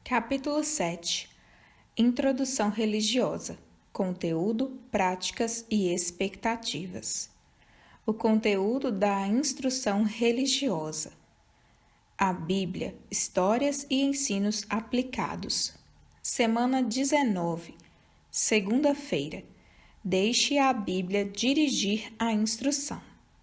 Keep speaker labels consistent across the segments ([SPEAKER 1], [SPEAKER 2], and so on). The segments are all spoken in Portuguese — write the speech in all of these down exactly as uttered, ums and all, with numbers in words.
[SPEAKER 1] Capítulo sete. Introdução religiosa. Conteúdo, práticas e expectativas. O conteúdo da instrução religiosa. A Bíblia, histórias e ensinos aplicados. Semana dezenove. Segunda-feira. Deixe a Bíblia dirigir a instrução.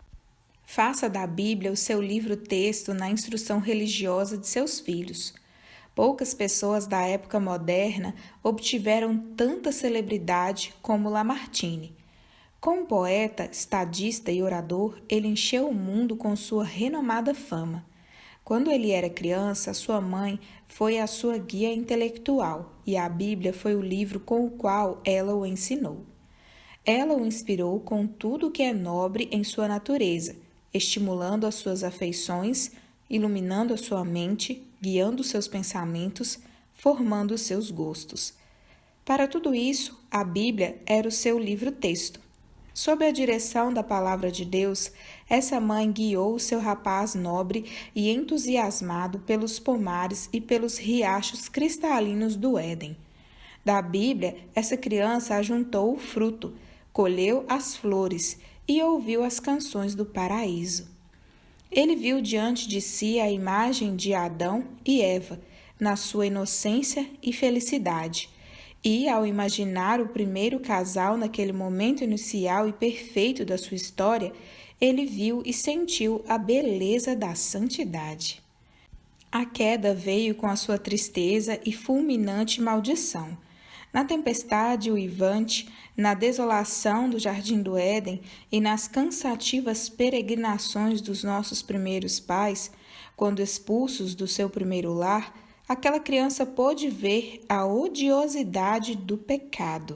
[SPEAKER 1] Faça da Bíblia o seu livro-texto na instrução religiosa de seus filhos. Poucas pessoas da época moderna obtiveram tanta celebridade como Lamartine. Como poeta, estadista e orador, ele encheu o mundo com sua renomada fama. Quando ele era criança, sua mãe foi a sua guia intelectual e a Bíblia foi o livro com o qual ela o ensinou. Ela o inspirou com tudo o que é nobre em sua natureza, estimulando as suas afeições, iluminando a sua mente, guiando seus pensamentos, formando os seus gostos. Para tudo isso, a Bíblia era o seu livro-texto. Sob a direção da palavra de Deus, essa mãe guiou o seu rapaz nobre e entusiasmado pelos pomares e pelos riachos cristalinos do Éden. Da Bíblia, essa criança ajuntou o fruto, colheu as flores e ouviu as canções do paraíso. Ele viu diante de si a imagem de Adão e Eva, na sua inocência e felicidade. E, ao imaginar o primeiro casal naquele momento inicial e perfeito da sua história, ele viu e sentiu a beleza da santidade. A queda veio com a sua tristeza e fulminante maldição. Na tempestade uivante, na desolação do jardim do Éden e nas cansativas peregrinações dos nossos primeiros pais, quando expulsos do seu primeiro lar, aquela criança pôde ver a odiosidade do pecado.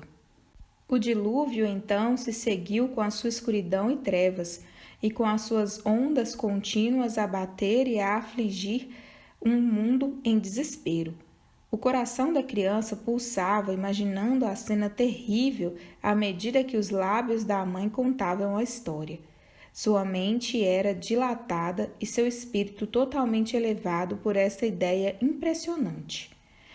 [SPEAKER 1] O dilúvio, então, se seguiu com a sua escuridão e trevas, e com as suas ondas contínuas a bater e a afligir um mundo em desespero. O coração da criança pulsava, imaginando a cena terrível à medida que os lábios da mãe contavam a história. Sua mente era dilatada e seu espírito totalmente elevado por essa ideia impressionante.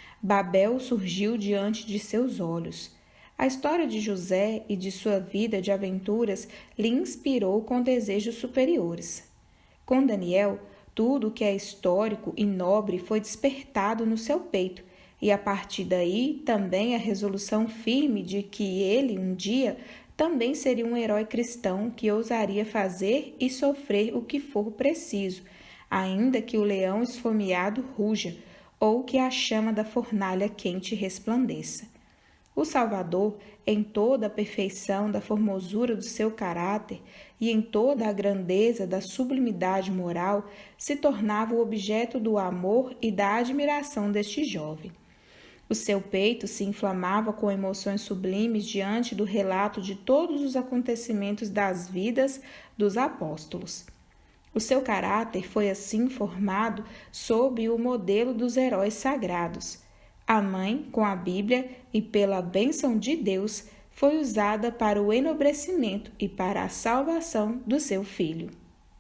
[SPEAKER 1] Babel surgiu diante de seus olhos. A história de José e de sua vida de aventuras lhe inspirou com desejos superiores. Com Daniel, tudo o que é histórico e nobre foi despertado no seu peito, e a partir daí também a resolução firme de que ele, um dia, também seria um herói cristão que ousaria fazer e sofrer o que for preciso, ainda que o leão esfomeado ruja ou que a chama da fornalha quente resplandeça. O Salvador, em toda a perfeição da formosura do seu caráter e em toda a grandeza da sublimidade moral, se tornava o objeto do amor e da admiração deste jovem. O seu peito se inflamava com emoções sublimes diante do relato de todos os acontecimentos das vidas dos apóstolos. O seu caráter foi assim formado sob o modelo dos heróis sagrados. A mãe, com a Bíblia e pela bênção de Deus, foi usada para o enobrecimento e para a salvação do seu filho.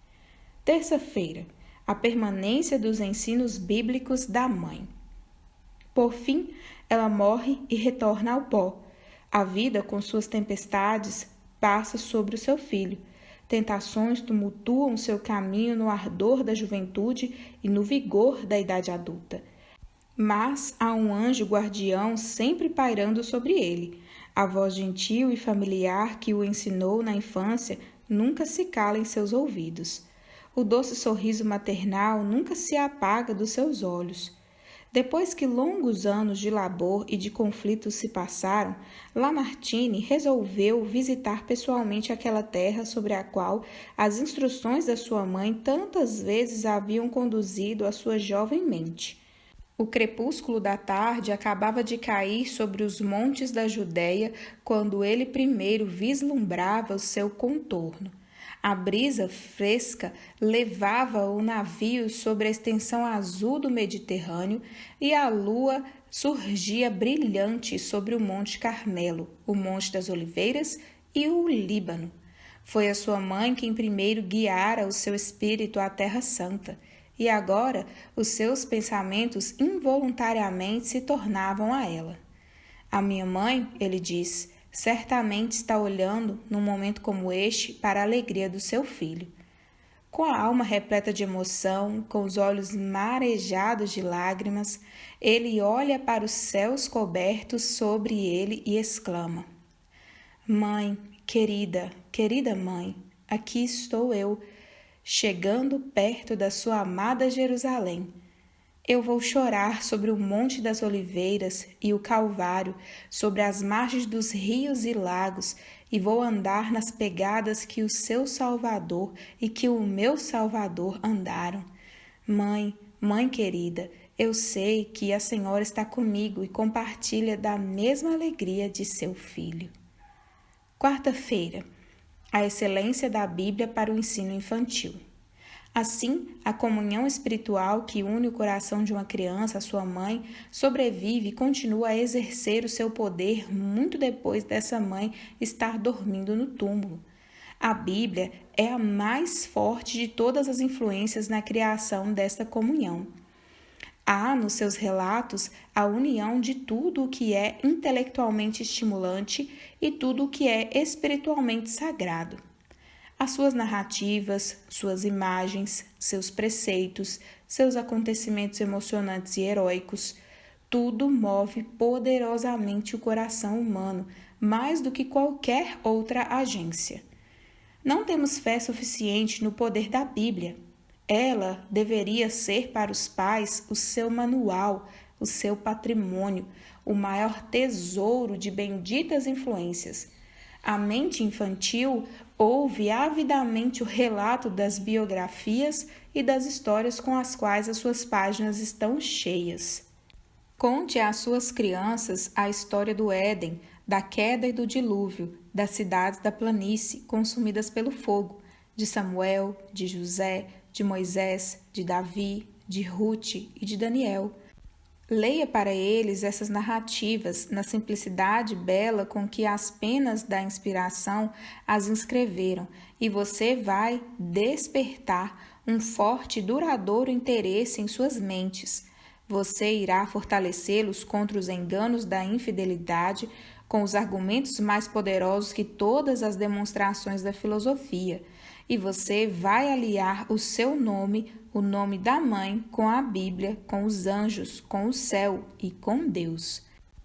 [SPEAKER 1] Terça-feira, a permanência dos ensinos bíblicos da mãe. Por fim, ela morre e retorna ao pó. A vida, com suas tempestades, passa sobre o seu filho. Tentações tumultuam seu caminho no ardor da juventude e no vigor da idade adulta. Mas há um anjo guardião sempre pairando sobre ele. A voz gentil e familiar que o ensinou na infância nunca se cala em seus ouvidos. O doce sorriso maternal nunca se apaga dos seus olhos. Depois que longos anos de labor e de conflitos se passaram, Lamartine resolveu visitar pessoalmente aquela terra sobre a qual as instruções da sua mãe tantas vezes haviam conduzido a sua jovem mente. O crepúsculo da tarde acabava de cair sobre os montes da Judéia quando ele primeiro vislumbrava o seu contorno. A brisa fresca levava o navio sobre a extensão azul do Mediterrâneo e a lua surgia brilhante sobre o Monte Carmelo, o Monte das Oliveiras e o Líbano. Foi a sua mãe quem primeiro guiara o seu espírito à Terra Santa, e agora os seus pensamentos involuntariamente se tornavam a ela. A minha mãe, ele diz, certamente está olhando, num momento como este, para a alegria do seu filho. Com a alma repleta de emoção, com os olhos marejados de lágrimas, ele olha para os céus cobertos sobre ele e exclama: Mãe, querida, querida mãe, aqui estou eu, chegando perto da sua amada Jerusalém. Eu vou chorar sobre o Monte das Oliveiras e o Calvário, sobre as margens dos rios e lagos, e vou andar nas pegadas que o seu Salvador e que o meu Salvador andaram. Mãe, mãe querida, eu sei que a Senhora está comigo e compartilha da mesma alegria de seu filho. Quarta-feira, a excelência da Bíblia para o ensino infantil. Assim, a comunhão espiritual que une o coração de uma criança à sua mãe sobrevive e continua a exercer o seu poder muito depois dessa mãe estar dormindo no túmulo. A Bíblia é a mais forte de todas as influências na criação desta comunhão. Há nos seus relatos a união de tudo o que é intelectualmente estimulante e tudo o que é espiritualmente sagrado. As suas narrativas, suas imagens, seus preceitos, seus acontecimentos emocionantes e heróicos, tudo move poderosamente o coração humano, mais do que qualquer outra agência. Não temos fé suficiente no poder da Bíblia. Ela deveria ser para os pais o seu manual, o seu patrimônio, o maior tesouro de benditas influências. A mente infantil ouve avidamente o relato das biografias e das histórias com as quais as suas páginas estão cheias. Conte às suas crianças a história do Éden, da queda e do dilúvio, das cidades da planície consumidas pelo fogo, de Samuel, de José, de Moisés, de Davi, de Ruth e de Daniel. Leia para eles essas narrativas na simplicidade bela com que as penas da inspiração as inscreveram, e você vai despertar um forte e duradouro interesse em suas mentes. Você irá fortalecê-los contra os enganos da infidelidade com os argumentos mais poderosos que todas as demonstrações da filosofia. E você vai aliar o seu nome, o nome da mãe, com a Bíblia, com os anjos, com o céu e com Deus.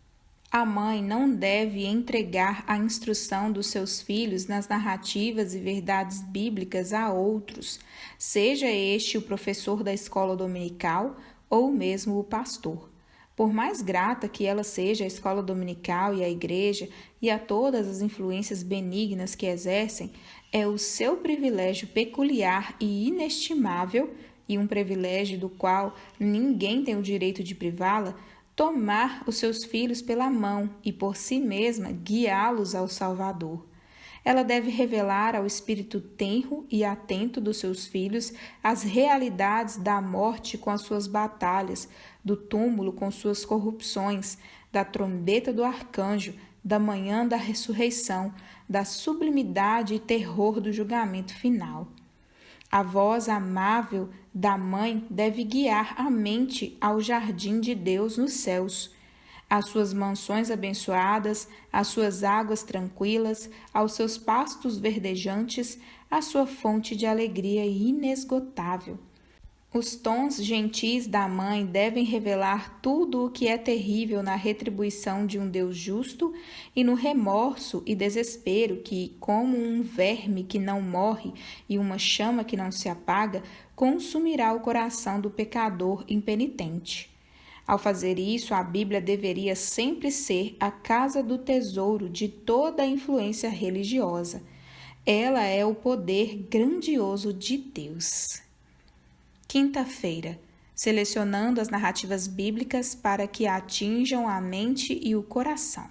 [SPEAKER 1] A mãe não deve entregar a instrução dos seus filhos nas narrativas e verdades bíblicas a outros, seja este o professor da escola dominical ou mesmo o pastor. Por mais grata que ela seja à escola dominical e à igreja e a todas as influências benignas que exercem, é o seu privilégio peculiar e inestimável, e um privilégio do qual ninguém tem o direito de privá-la, tomar os seus filhos pela mão e por si mesma guiá-los ao Salvador. Ela deve revelar ao espírito tenro e atento dos seus filhos as realidades da morte com as suas batalhas, do túmulo com suas corrupções, da trombeta do arcanjo, da manhã da ressurreição, da sublimidade e terror do julgamento final. A voz amável da mãe deve guiar a mente ao jardim de Deus nos céus, às suas mansões abençoadas, às suas águas tranquilas, aos seus pastos verdejantes, à sua fonte de alegria inesgotável. Os tons gentis da mãe devem revelar tudo o que é terrível na retribuição de um Deus justo e no remorso e desespero que, como um verme que não morre e uma chama que não se apaga, consumirá o coração do pecador impenitente. Ao fazer isso, a Bíblia deveria sempre ser a casa do tesouro de toda a influência religiosa. Ela é o poder grandioso de Deus. Quinta-feira, selecionando as narrativas bíblicas para que atinjam a mente e o coração.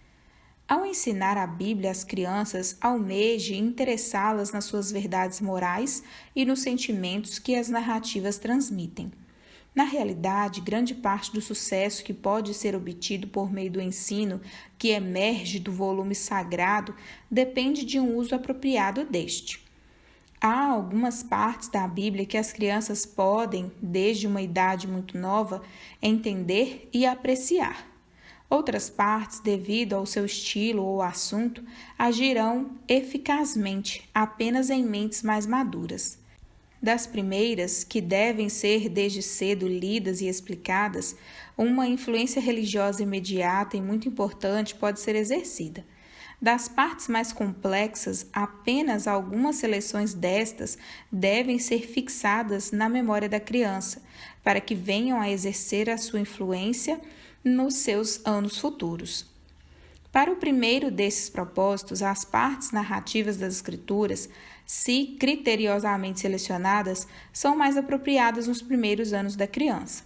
[SPEAKER 1] Ao ensinar a Bíblia às crianças, almeje interessá-las nas suas verdades morais e nos sentimentos que as narrativas transmitem. Na realidade, grande parte do sucesso que pode ser obtido por meio do ensino que emerge do volume sagrado depende de um uso apropriado deste. Há algumas partes da Bíblia que as crianças podem, desde uma idade muito nova, entender e apreciar. Outras partes, devido ao seu estilo ou assunto, agirão eficazmente apenas em mentes mais maduras. Das primeiras, que devem ser desde cedo lidas e explicadas, uma influência religiosa imediata e muito importante pode ser exercida. Das partes mais complexas, apenas algumas seleções destas devem ser fixadas na memória da criança, para que venham a exercer a sua influência nos seus anos futuros. Para o primeiro desses propósitos, as partes narrativas das Escrituras, se criteriosamente selecionadas, são mais apropriadas nos primeiros anos da criança.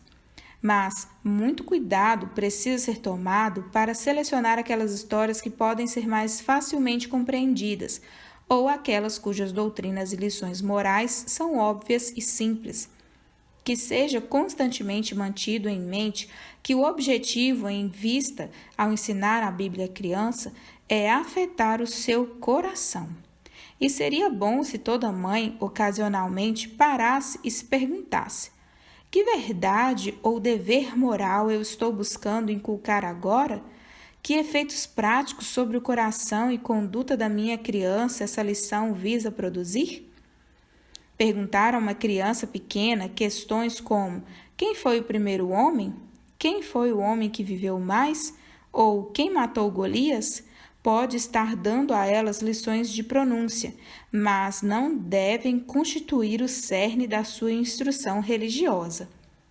[SPEAKER 1] Mas muito cuidado precisa ser tomado para selecionar aquelas histórias que podem ser mais facilmente compreendidas, ou aquelas cujas doutrinas e lições morais são óbvias e simples. Que seja constantemente mantido em mente que o objetivo em vista ao ensinar a Bíblia à criança é afetar o seu coração. E seria bom se toda mãe ocasionalmente parasse e se perguntasse: que verdade ou dever moral eu estou buscando inculcar agora? Que efeitos práticos sobre o coração e conduta da minha criança essa lição visa produzir? Perguntar a uma criança pequena questões como: quem foi o primeiro homem? Quem foi o homem que viveu mais? Ou quem matou Golias? Pode estar dando a elas lições de pronúncia, mas não devem constituir o cerne da sua instrução religiosa.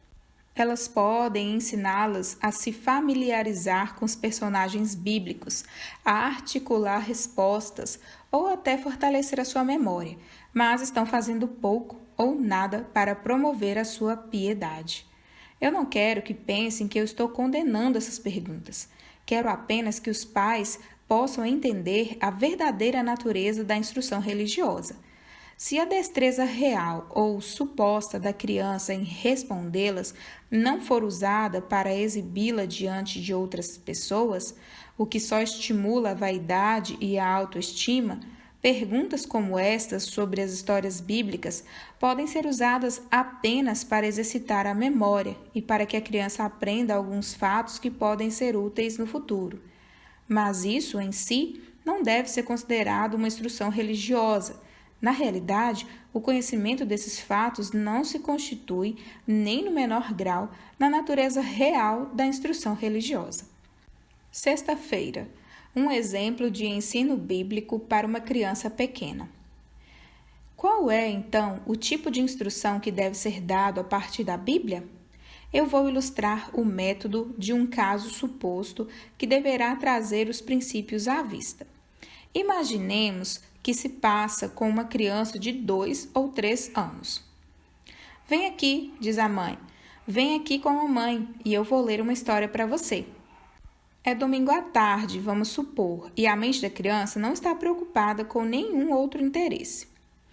[SPEAKER 1] Elas podem ensiná-las a se familiarizar com os personagens bíblicos, a articular respostas ou até fortalecer a sua memória, mas estão fazendo pouco ou nada para promover a sua piedade. Eu não quero que pensem que eu estou condenando essas perguntas. Quero apenas que os pais possam entender a verdadeira natureza da instrução religiosa. Se a destreza real ou suposta da criança em respondê-las não for usada para exibi-la diante de outras pessoas, o que só estimula a vaidade e a autoestima, perguntas como estas sobre as histórias bíblicas podem ser usadas apenas para exercitar a memória e para que a criança aprenda alguns fatos que podem ser úteis no futuro. Mas isso, em si, não deve ser considerado uma instrução religiosa. Na realidade, o conhecimento desses fatos não se constitui, nem no menor grau, na natureza real da instrução religiosa. Sexta-feira, um exemplo de ensino bíblico para uma criança pequena. Qual é, então, o tipo de instrução que deve ser dado a partir da Bíblia? Eu vou ilustrar o método de um caso suposto que deverá trazer os princípios à vista. Imaginemos que se passa com uma criança de dois ou três anos. Vem aqui, diz a mãe, vem aqui com a mamãe e eu vou ler uma história para você. É domingo à tarde, vamos supor, e a mente da criança não está preocupada com nenhum outro interesse.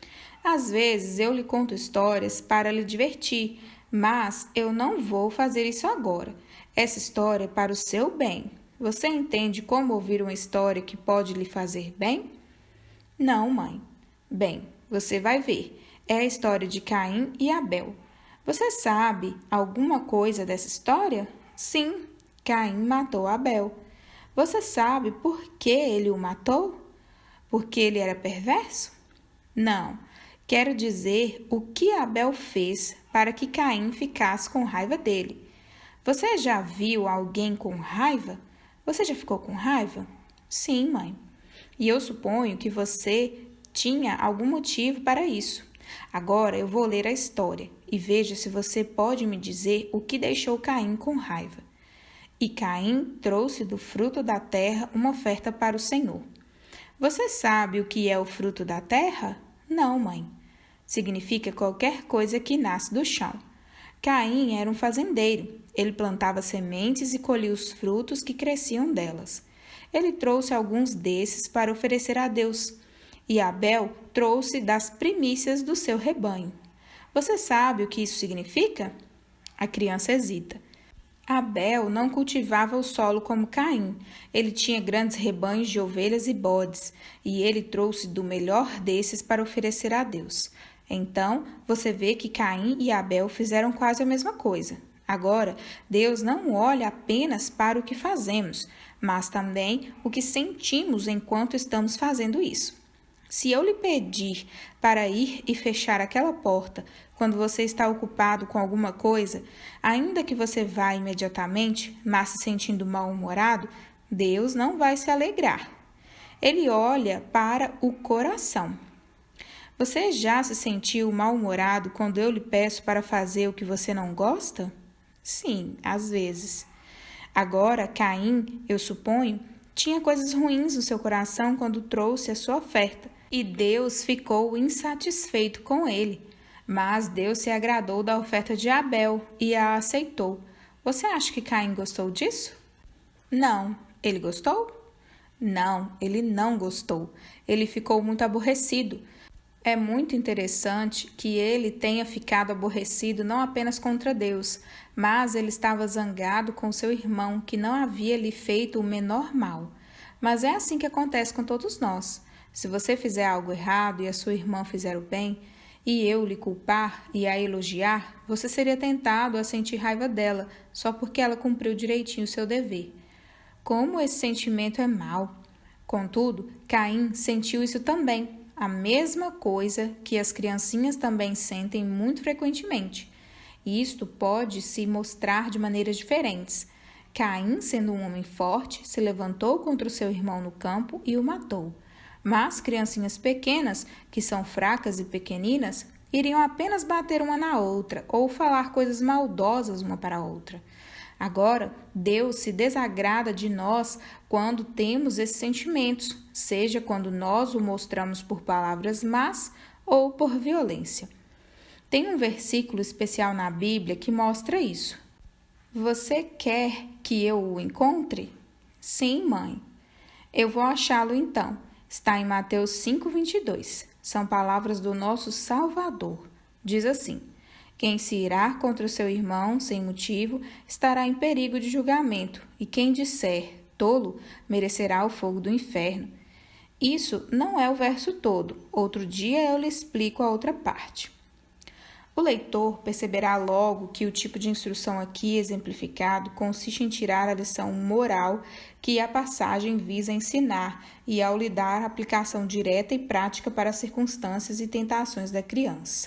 [SPEAKER 1] Às vezes eu lhe conto histórias para lhe divertir, mas eu não vou fazer isso agora. Essa história é para o seu bem. Você entende como ouvir uma história que pode lhe fazer bem? Não, mãe. Bem, você vai ver. É a história de Caim e Abel. Você sabe alguma coisa dessa história? Sim, Caim matou Abel. Você sabe por que ele o matou? Porque ele era perverso? Não. Quero dizer o que Abel fez para que Caim ficasse com raiva dele. Você já viu alguém com raiva? Você já ficou com raiva? Sim, mãe. E eu suponho que você tinha algum motivo para isso. Agora eu vou ler a história e veja se você pode me dizer o que deixou Caim com raiva. E Caim trouxe do fruto da terra uma oferta para o Senhor. Você sabe o que é o fruto da terra? Não, mãe. Significa qualquer coisa que nasce do chão. Caim era um fazendeiro. Ele plantava sementes e colhia os frutos que cresciam delas. Ele trouxe alguns desses para oferecer a Deus. E Abel trouxe das primícias do seu rebanho. Você sabe o que isso significa? A criança hesita. Abel não cultivava o solo como Caim. Ele tinha grandes rebanhos de ovelhas e bodes, e ele trouxe do melhor desses para oferecer a Deus. Então, você vê que Caim e Abel fizeram quase a mesma coisa. Agora, Deus não olha apenas para o que fazemos, mas também o que sentimos enquanto estamos fazendo isso. Se eu lhe pedir para ir e fechar aquela porta quando você está ocupado com alguma coisa, ainda que você vá imediatamente, mas se sentindo mal-humorado, Deus não vai se alegrar. Ele olha para o coração. Você já se sentiu mal-humorado quando eu lhe peço para fazer o que você não gosta? Sim, às vezes. Agora, Caim, eu suponho, tinha coisas ruins no seu coração quando trouxe a sua oferta, e Deus ficou insatisfeito com ele. Mas Deus se agradou da oferta de Abel e a aceitou. Você acha que Caim gostou disso? Não. Ele gostou? Não, ele não gostou. Ele ficou muito aborrecido. É muito interessante que ele tenha ficado aborrecido não apenas contra Deus, mas ele estava zangado com seu irmão, que não havia lhe feito o menor mal. Mas é assim que acontece com todos nós. Se você fizer algo errado e a sua irmã fizer o bem, e eu lhe culpar e a elogiar, você seria tentado a sentir raiva dela, só porque ela cumpriu direitinho o seu dever. Como esse sentimento é mau! Contudo, Caim sentiu isso também, a mesma coisa que as criancinhas também sentem muito frequentemente. Isto pode se mostrar de maneiras diferentes. Caim, sendo um homem forte, se levantou contra o seu irmão no campo e o matou. Mas criancinhas pequenas, que são fracas e pequeninas, iriam apenas bater uma na outra ou falar coisas maldosas uma para a outra. Agora, Deus se desagrada de nós quando temos esses sentimentos, seja quando nós o mostramos por palavras más ou por violência. Tem um versículo especial na Bíblia que mostra isso. Você quer que eu o encontre? Sim, mãe. Eu vou achá-lo então. Está em Mateus cinco, vinte e dois. São palavras do nosso Salvador. Diz assim: quem se irá contra o seu irmão sem motivo estará em perigo de julgamento, e quem disser tolo merecerá o fogo do inferno. Isso não é o verso todo. Outro dia eu lhe explico a outra parte. O leitor perceberá logo que o tipo de instrução aqui exemplificado consiste em tirar a lição moral que a passagem visa ensinar e ao lhe dar aplicação direta e prática para as circunstâncias e tentações da criança.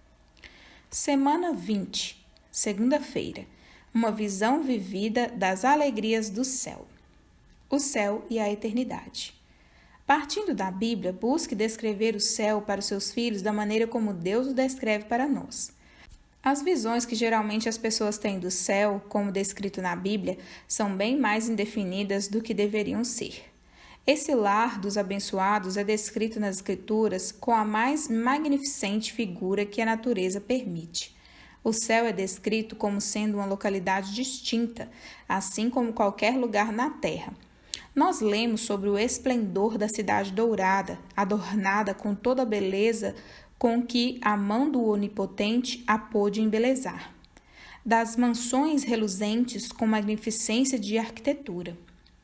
[SPEAKER 1] Semana vinte, segunda-feira. Uma visão vivida das alegrias do céu. O céu e a eternidade. Partindo da Bíblia, busque descrever o céu para os seus filhos da maneira como Deus o descreve para nós. As visões que geralmente as pessoas têm do céu, como descrito na Bíblia, são bem mais indefinidas do que deveriam ser. Esse lar dos abençoados é descrito nas Escrituras com a mais magnificente figura que a natureza permite. O céu é descrito como sendo uma localidade distinta, assim como qualquer lugar na terra. Nós lemos sobre o esplendor da cidade dourada, adornada com toda a beleza com que a mão do Onipotente a pôde embelezar. Das mansões reluzentes com magnificência de arquitetura.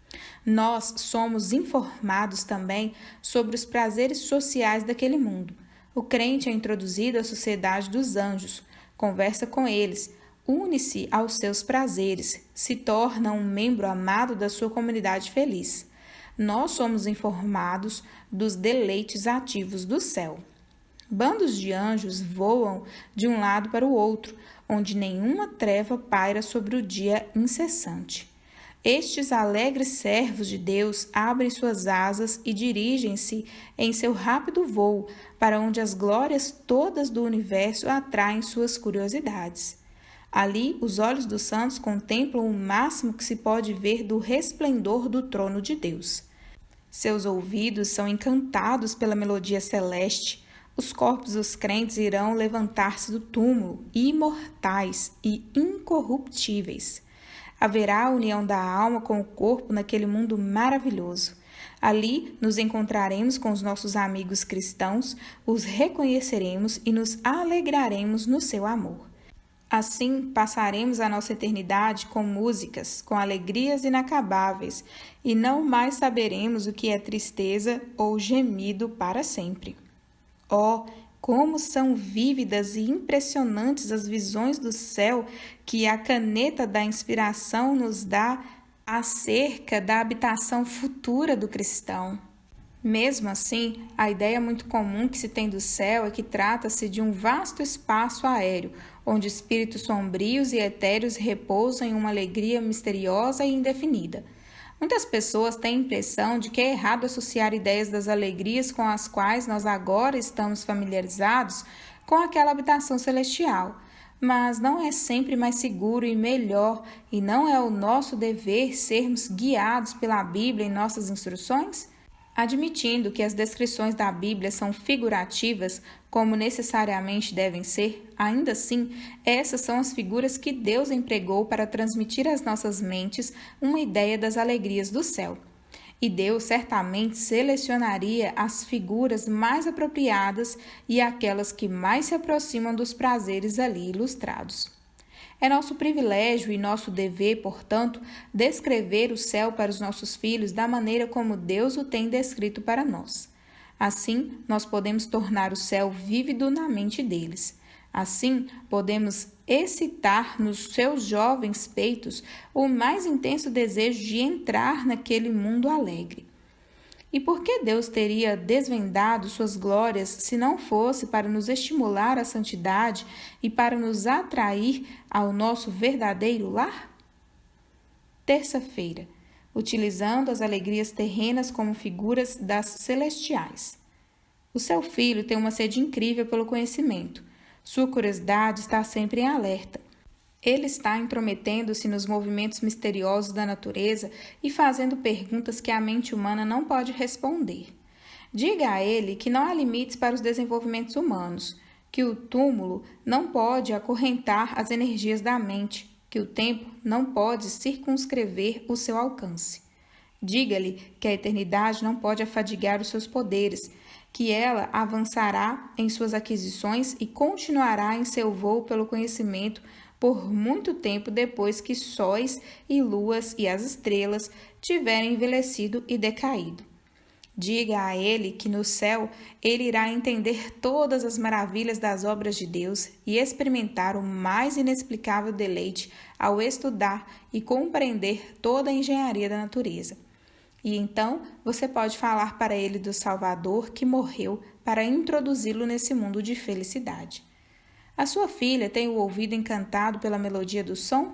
[SPEAKER 1] Nós somos informados também sobre os prazeres sociais daquele mundo. O crente é introduzido à sociedade dos anjos, conversa com eles, une-se aos seus prazeres, se torna um membro amado da sua comunidade feliz. Nós somos informados dos deleites ativos do céu. Bandos de anjos voam de um lado para o outro, onde nenhuma treva paira sobre o dia incessante. Estes alegres servos de Deus abrem suas asas e dirigem-se em seu rápido voo para onde as glórias todas do universo atraem suas curiosidades. Ali, os olhos dos santos contemplam o máximo que se pode ver do resplendor do trono de Deus. Seus ouvidos são encantados pela melodia celeste. Os corpos dos crentes irão levantar-se do túmulo, imortais e incorruptíveis. Haverá a união da alma com o corpo naquele mundo maravilhoso. Ali nos encontraremos com os nossos amigos cristãos, os reconheceremos e nos alegraremos no seu amor. Assim, passaremos a nossa eternidade com músicas, com alegrias inacabáveis, e não mais saberemos o que é tristeza ou gemido para sempre. Oh, como são vívidas e impressionantes as visões do céu que a caneta da inspiração nos dá acerca da habitação futura do cristão. Mesmo assim, a ideia muito comum que se tem do céu é que trata-se de um vasto espaço aéreo, onde espíritos sombrios e etéreos repousam em uma alegria misteriosa e indefinida. Muitas pessoas têm a impressão de que é errado associar ideias das alegrias com as quais nós agora estamos familiarizados com aquela habitação celestial. Mas não é sempre mais seguro e melhor, e não é o nosso dever sermos guiados pela Bíblia em nossas instruções? Admitindo que as descrições da Bíblia são figurativas, como necessariamente devem ser, ainda assim, essas são as figuras que Deus empregou para transmitir às nossas mentes uma ideia das alegrias do céu. E Deus certamente selecionaria as figuras mais apropriadas e aquelas que mais se aproximam dos prazeres ali ilustrados. É nosso privilégio e nosso dever, portanto, descrever o céu para os nossos filhos da maneira como Deus o tem descrito para nós. Assim, nós podemos tornar o céu vívido na mente deles. Assim, podemos excitar nos seus jovens peitos o mais intenso desejo de entrar naquele mundo alegre. E por que Deus teria desvendado suas glórias se não fosse para nos estimular à santidade e para nos atrair ao nosso verdadeiro lar? Terça-feira, utilizando as alegrias terrenas como figuras das celestiais. O seu filho tem uma sede incrível pelo conhecimento. Sua curiosidade está sempre em alerta. Ele está intrometendo-se nos movimentos misteriosos da natureza e fazendo perguntas que a mente humana não pode responder. Diga a ele que não há limites para os desenvolvimentos humanos, que o túmulo não pode acorrentar as energias da mente, que o tempo não pode circunscrever o seu alcance. Diga-lhe que a eternidade não pode afadigar os seus poderes, que ela avançará em suas aquisições e continuará em seu voo pelo conhecimento por muito tempo depois que sóis e luas e as estrelas tiverem envelhecido e decaído. Diga a ele que no céu ele irá entender todas as maravilhas das obras de Deus e experimentar o mais inexplicável deleite ao estudar e compreender toda a engenharia da natureza. E então você pode falar para ele do Salvador que morreu para introduzi-lo nesse mundo de felicidade. A sua filha tem o ouvido encantado pela melodia do som?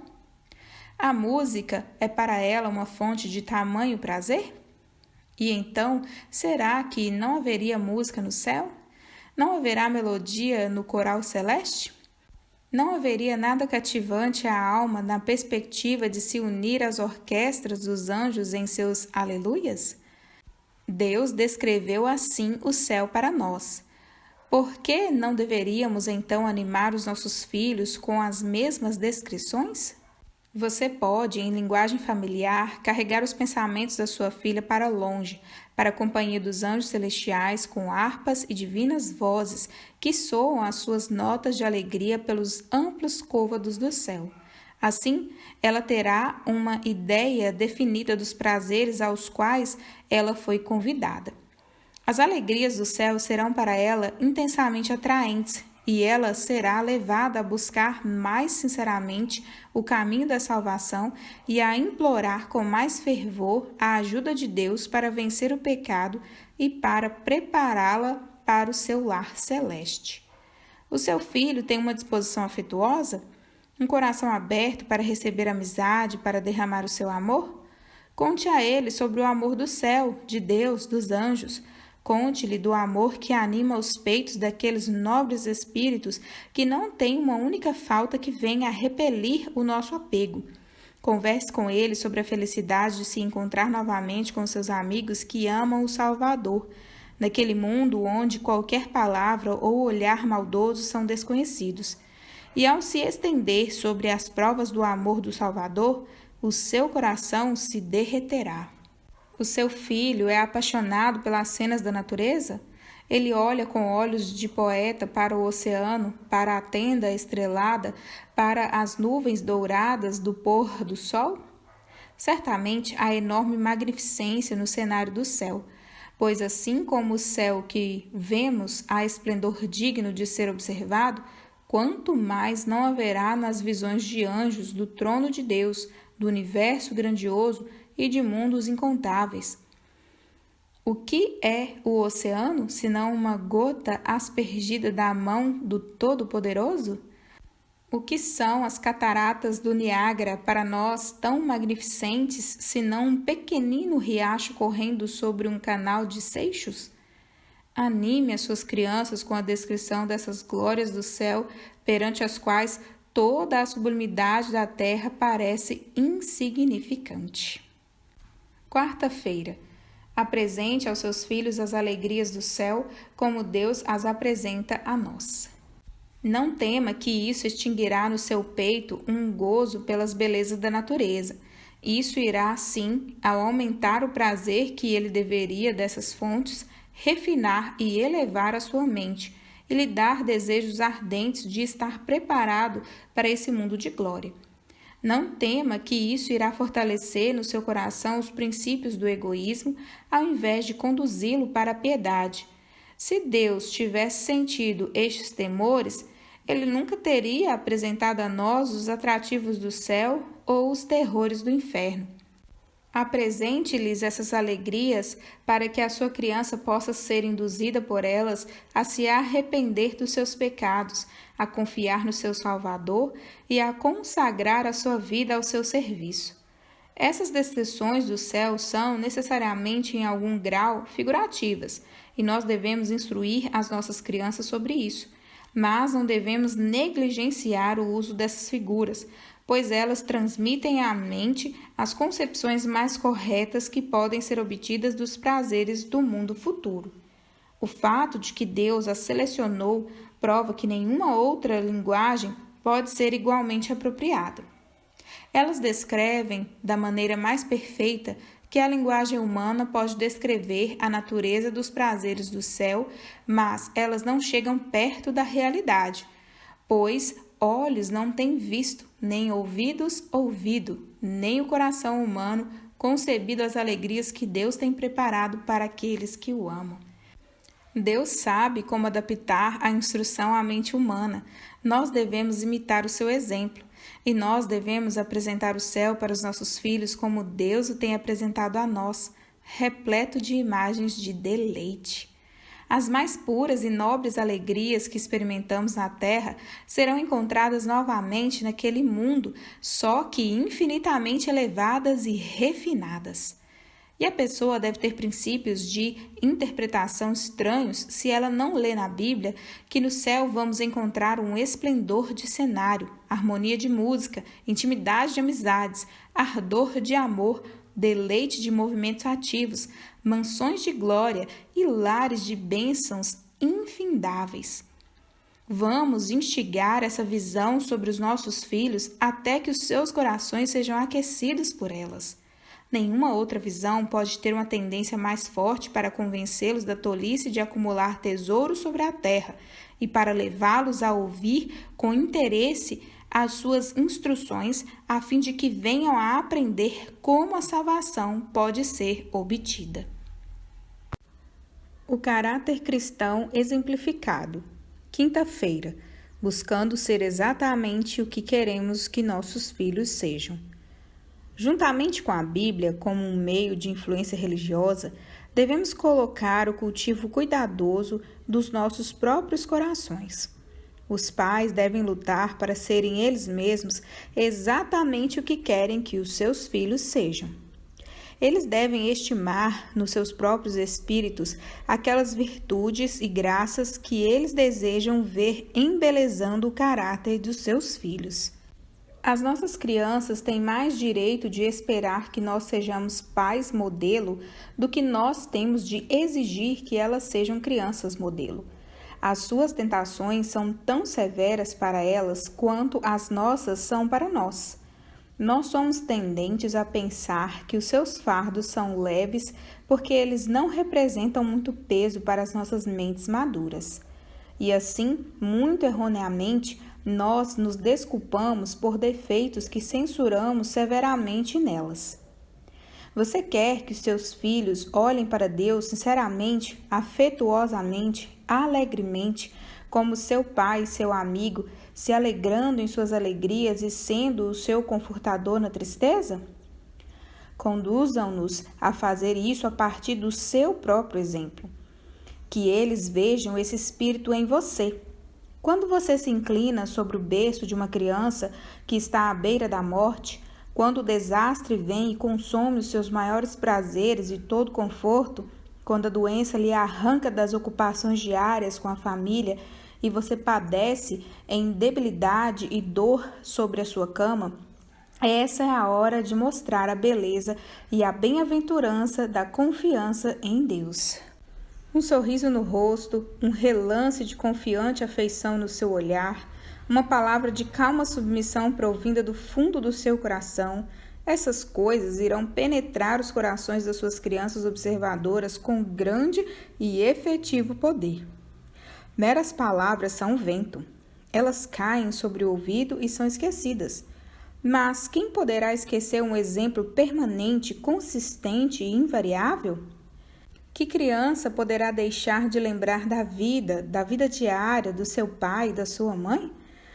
[SPEAKER 1] A música é para ela uma fonte de tamanho prazer? E então, será que não haveria música no céu? Não haverá melodia no coral celeste? Não haveria nada cativante à alma na perspectiva de se unir às orquestras dos anjos em seus aleluias? Deus descreveu assim o céu para nós. Por que não deveríamos então animar os nossos filhos com as mesmas descrições? Você pode, em linguagem familiar, carregar os pensamentos da sua filha para longe, para a companhia dos anjos celestiais com harpas e divinas vozes que soam as suas notas de alegria pelos amplos côvados do céu. Assim, ela terá uma ideia definida dos prazeres aos quais ela foi convidada. As alegrias do céu serão para ela intensamente atraentes e ela será levada a buscar mais sinceramente o caminho da salvação e a implorar com mais fervor a ajuda de Deus para vencer o pecado e para prepará-la para o seu lar celeste. O seu filho tem uma disposição afetuosa? Um coração aberto para receber amizade, para derramar o seu amor? Conte a ele sobre o amor do céu, de Deus, dos anjos. Conte-lhe do amor que anima os peitos daqueles nobres espíritos que não têm uma única falta que venha a repelir o nosso apego. Converse com ele sobre a felicidade de se encontrar novamente com seus amigos que amam o Salvador, naquele mundo onde qualquer palavra ou olhar maldoso são desconhecidos. E ao se estender sobre as provas do amor do Salvador, o seu coração se derreterá. O seu filho é apaixonado pelas cenas da natureza? Ele olha com olhos de poeta para o oceano, para a tenda estrelada, para as nuvens douradas do pôr do sol? Certamente há enorme magnificência no cenário do céu, pois assim como o céu que vemos há esplendor digno de ser observado, quanto mais não haverá nas visões de anjos do trono de Deus, do universo grandioso e de mundos incontáveis. O que é o oceano, senão uma gota aspergida da mão do Todo-Poderoso? O que são as cataratas do Niágara para nós tão magnificentes, senão um pequenino riacho correndo sobre um canal de seixos? Anime as suas crianças com a descrição dessas glórias do céu, perante as quais toda a sublimidade da terra parece insignificante. Quarta-feira. Apresente aos seus filhos as alegrias do céu, como Deus as apresenta a nós. Não tema que isso extinguirá no seu peito um gozo pelas belezas da natureza. Isso irá, sim, ao aumentar o prazer que ele deveria dessas fontes, refinar e elevar a sua mente e lhe dar desejos ardentes de estar preparado para esse mundo de glória. Não tema que isso irá fortalecer no seu coração os princípios do egoísmo, ao invés de conduzi-lo para a piedade. Se Deus tivesse sentido estes temores, ele nunca teria apresentado a nós os atrativos do céu ou os terrores do inferno. Apresente-lhes essas alegrias para que a sua criança possa ser induzida por elas a se arrepender dos seus pecados, a confiar no seu Salvador e a consagrar a sua vida ao seu serviço. Essas descrições do céu são necessariamente em algum grau figurativas, e nós devemos instruir as nossas crianças sobre isso. Mas não devemos negligenciar o uso dessas figuras, pois elas transmitem à mente as concepções mais corretas que podem ser obtidas dos prazeres do mundo futuro. O fato de que Deus as selecionou prova que nenhuma outra linguagem pode ser igualmente apropriada. Elas descrevem, da maneira mais perfeita, que a linguagem humana pode descrever a natureza dos prazeres do céu, mas elas não chegam perto da realidade, pois olhos não têm visto, nem ouvidos ouvido, nem o coração humano concebido as alegrias que Deus tem preparado para aqueles que o amam. Deus sabe como adaptar a instrução à mente humana. Nós devemos imitar o seu exemplo. E nós devemos apresentar o céu para os nossos filhos como Deus o tem apresentado a nós, repleto de imagens de deleite. As mais puras e nobres alegrias que experimentamos na terra serão encontradas novamente naquele mundo, só que infinitamente elevadas e refinadas. E a pessoa deve ter princípios de interpretação estranhos se ela não lê na Bíblia que no céu vamos encontrar um esplendor de cenário, harmonia de música, intimidade de amizades, ardor de amor, deleite de movimentos ativos, mansões de glória e lares de bênçãos infindáveis. Vamos instigar essa visão sobre os nossos filhos até que os seus corações sejam aquecidos por elas. Nenhuma outra visão pode ter uma tendência mais forte para convencê-los da tolice de acumular tesouros sobre a terra e para levá-los a ouvir com interesse as suas instruções, a fim de que venham a aprender como a salvação pode ser obtida. O caráter cristão exemplificado. Quinta-feira, buscando ser exatamente o que queremos que nossos filhos sejam. Juntamente com a Bíblia como um meio de influência religiosa, devemos colocar o cultivo cuidadoso dos nossos próprios corações. Os pais devem lutar para serem eles mesmos exatamente o que querem que os seus filhos sejam. Eles devem estimar nos seus próprios espíritos aquelas virtudes e graças que eles desejam ver embelezando o caráter dos seus filhos. As nossas crianças têm mais direito de esperar que nós sejamos pais modelo do que nós temos de exigir que elas sejam crianças modelo. As suas tentações são tão severas para elas quanto as nossas são para nós. Nós somos tendentes a pensar que os seus fardos são leves porque eles não representam muito peso para as nossas mentes maduras. E assim, muito erroneamente, nós nos desculpamos por defeitos que censuramos severamente nelas. Você quer que os seus filhos olhem para Deus sinceramente, afetuosamente, alegremente, como seu pai, seu amigo, se alegrando em suas alegrias e sendo o seu confortador na tristeza? Conduzam-nos a fazer isso a partir do seu próprio exemplo. Que eles vejam esse espírito em você. Quando você se inclina sobre o berço de uma criança que está à beira da morte, quando o desastre vem e consome os seus maiores prazeres e todo conforto, quando a doença lhe arranca das ocupações diárias com a família e você padece em debilidade e dor sobre a sua cama, essa é a hora de mostrar a beleza e a bem-aventurança da confiança em Deus. Um sorriso no rosto, um relance de confiante afeição no seu olhar, uma palavra de calma submissão provinda do fundo do seu coração, essas coisas irão penetrar os corações das suas crianças observadoras com grande e efetivo poder. Meras palavras são vento. Elas caem sobre o ouvido e são esquecidas. Mas quem poderá esquecer um exemplo permanente, consistente e invariável? Que criança poderá deixar de lembrar da vida, da vida diária do seu pai e da sua mãe?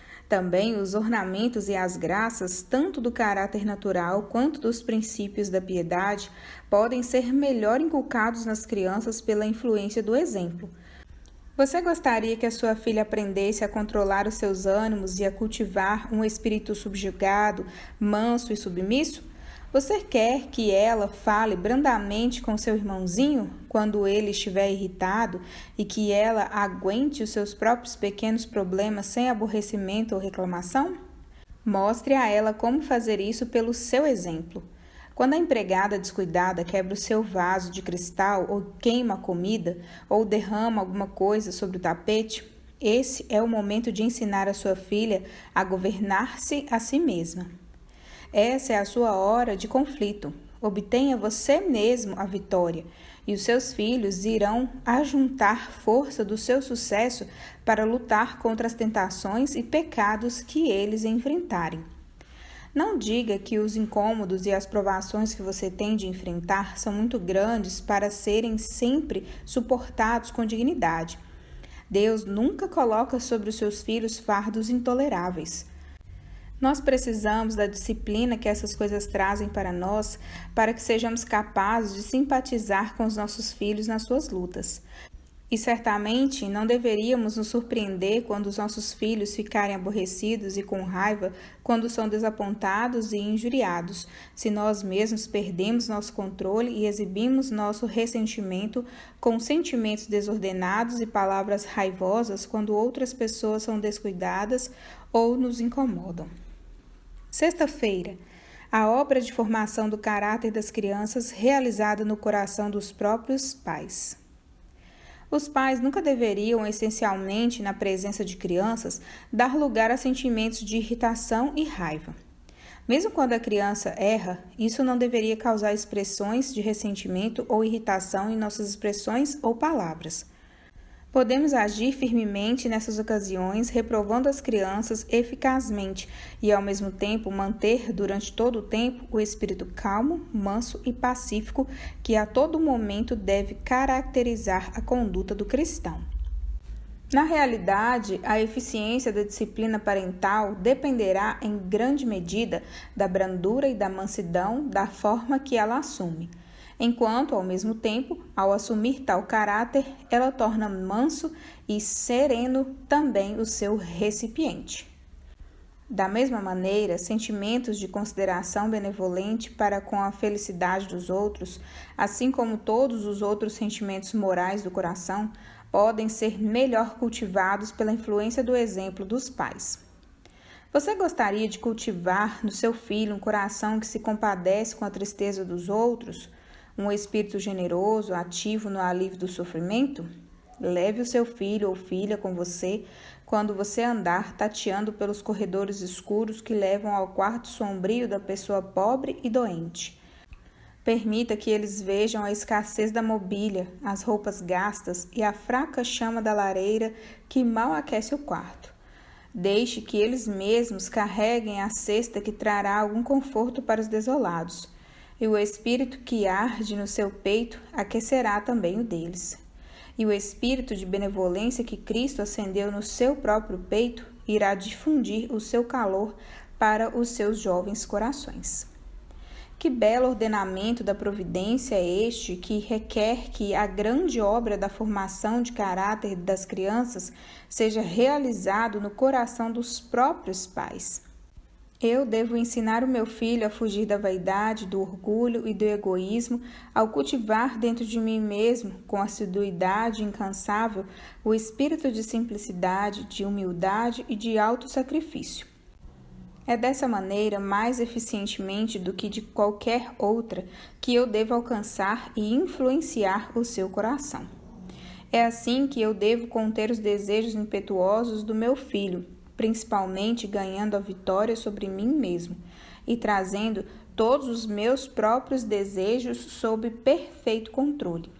[SPEAKER 1] Também os ornamentos e as graças, tanto do caráter natural quanto dos princípios da piedade, podem ser melhor inculcados nas crianças pela influência do exemplo. Você gostaria que a sua filha aprendesse a controlar os seus ânimos e a cultivar um espírito subjugado, manso e submisso? Você quer que ela fale brandamente com seu irmãozinho quando ele estiver irritado e que ela aguente os seus próprios pequenos problemas sem aborrecimento ou reclamação? Mostre a ela como fazer isso pelo seu exemplo. Quando a empregada descuidada quebra o seu vaso de cristal ou queima a comida ou derrama alguma coisa sobre o tapete, esse é o momento de ensinar a sua filha a governar-se a si mesma. Essa é a sua hora de conflito. Obtenha você mesmo a vitória e os seus filhos irão ajuntar força do seu sucesso para lutar contra as tentações e pecados que eles enfrentarem. Não diga que os incômodos e as provações que você tem de enfrentar são muito grandes para serem sempre suportados com dignidade. Deus nunca coloca sobre os seus filhos fardos intoleráveis. Nós precisamos da disciplina que essas coisas trazem para nós, para que sejamos capazes de simpatizar com os nossos filhos nas suas lutas. E certamente não deveríamos nos surpreender quando os nossos filhos ficarem aborrecidos e com raiva quando são desapontados e injuriados, se nós mesmos perdemos nosso controle e exibimos nosso ressentimento com sentimentos desordenados e palavras raivosas quando outras pessoas são descuidadas ou nos incomodam. Sexta-feira, a obra de formação do caráter das crianças realizada no coração dos próprios pais. Os pais nunca deveriam, essencialmente, na presença de crianças, dar lugar a sentimentos de irritação e raiva. Mesmo quando a criança erra, isso não deveria causar expressões de ressentimento ou irritação em nossas expressões ou palavras. Podemos agir firmemente nessas ocasiões, reprovando as crianças eficazmente e, ao mesmo tempo, manter durante todo o tempo o espírito calmo, manso e pacífico que a todo momento deve caracterizar a conduta do cristão. Na realidade, a eficiência da disciplina parental dependerá em grande medida da brandura e da mansidão da forma que ela assume. Enquanto, ao mesmo tempo, ao assumir tal caráter, ela torna manso e sereno também o seu recipiente. Da mesma maneira, sentimentos de consideração benevolente para com a felicidade dos outros, assim como todos os outros sentimentos morais do coração, podem ser melhor cultivados pela influência do exemplo dos pais. Você gostaria de cultivar no seu filho um coração que se compadece com a tristeza dos outros? Um espírito generoso, ativo no alívio do sofrimento? Leve o seu filho ou filha com você quando você andar tateando pelos corredores escuros que levam ao quarto sombrio da pessoa pobre e doente. Permita que eles vejam a escassez da mobília, as roupas gastas e a fraca chama da lareira que mal aquece o quarto. Deixe que eles mesmos carreguem a cesta que trará algum conforto para os desolados, e o espírito que arde no seu peito aquecerá também o deles. E o espírito de benevolência que Cristo acendeu no seu próprio peito irá difundir o seu calor para os seus jovens corações. Que belo ordenamento da providência é este que requer que a grande obra da formação de caráter das crianças seja realizado no coração dos próprios pais. Eu devo ensinar o meu filho a fugir da vaidade, do orgulho e do egoísmo, ao cultivar dentro de mim mesmo, com assiduidade incansável, o espírito de simplicidade, de humildade e de autossacrifício. É dessa maneira, mais eficientemente do que de qualquer outra, que eu devo alcançar e influenciar o seu coração. É assim que eu devo conter os desejos impetuosos do meu filho, principalmente ganhando a vitória sobre mim mesmo e trazendo todos os meus próprios desejos sob perfeito controle.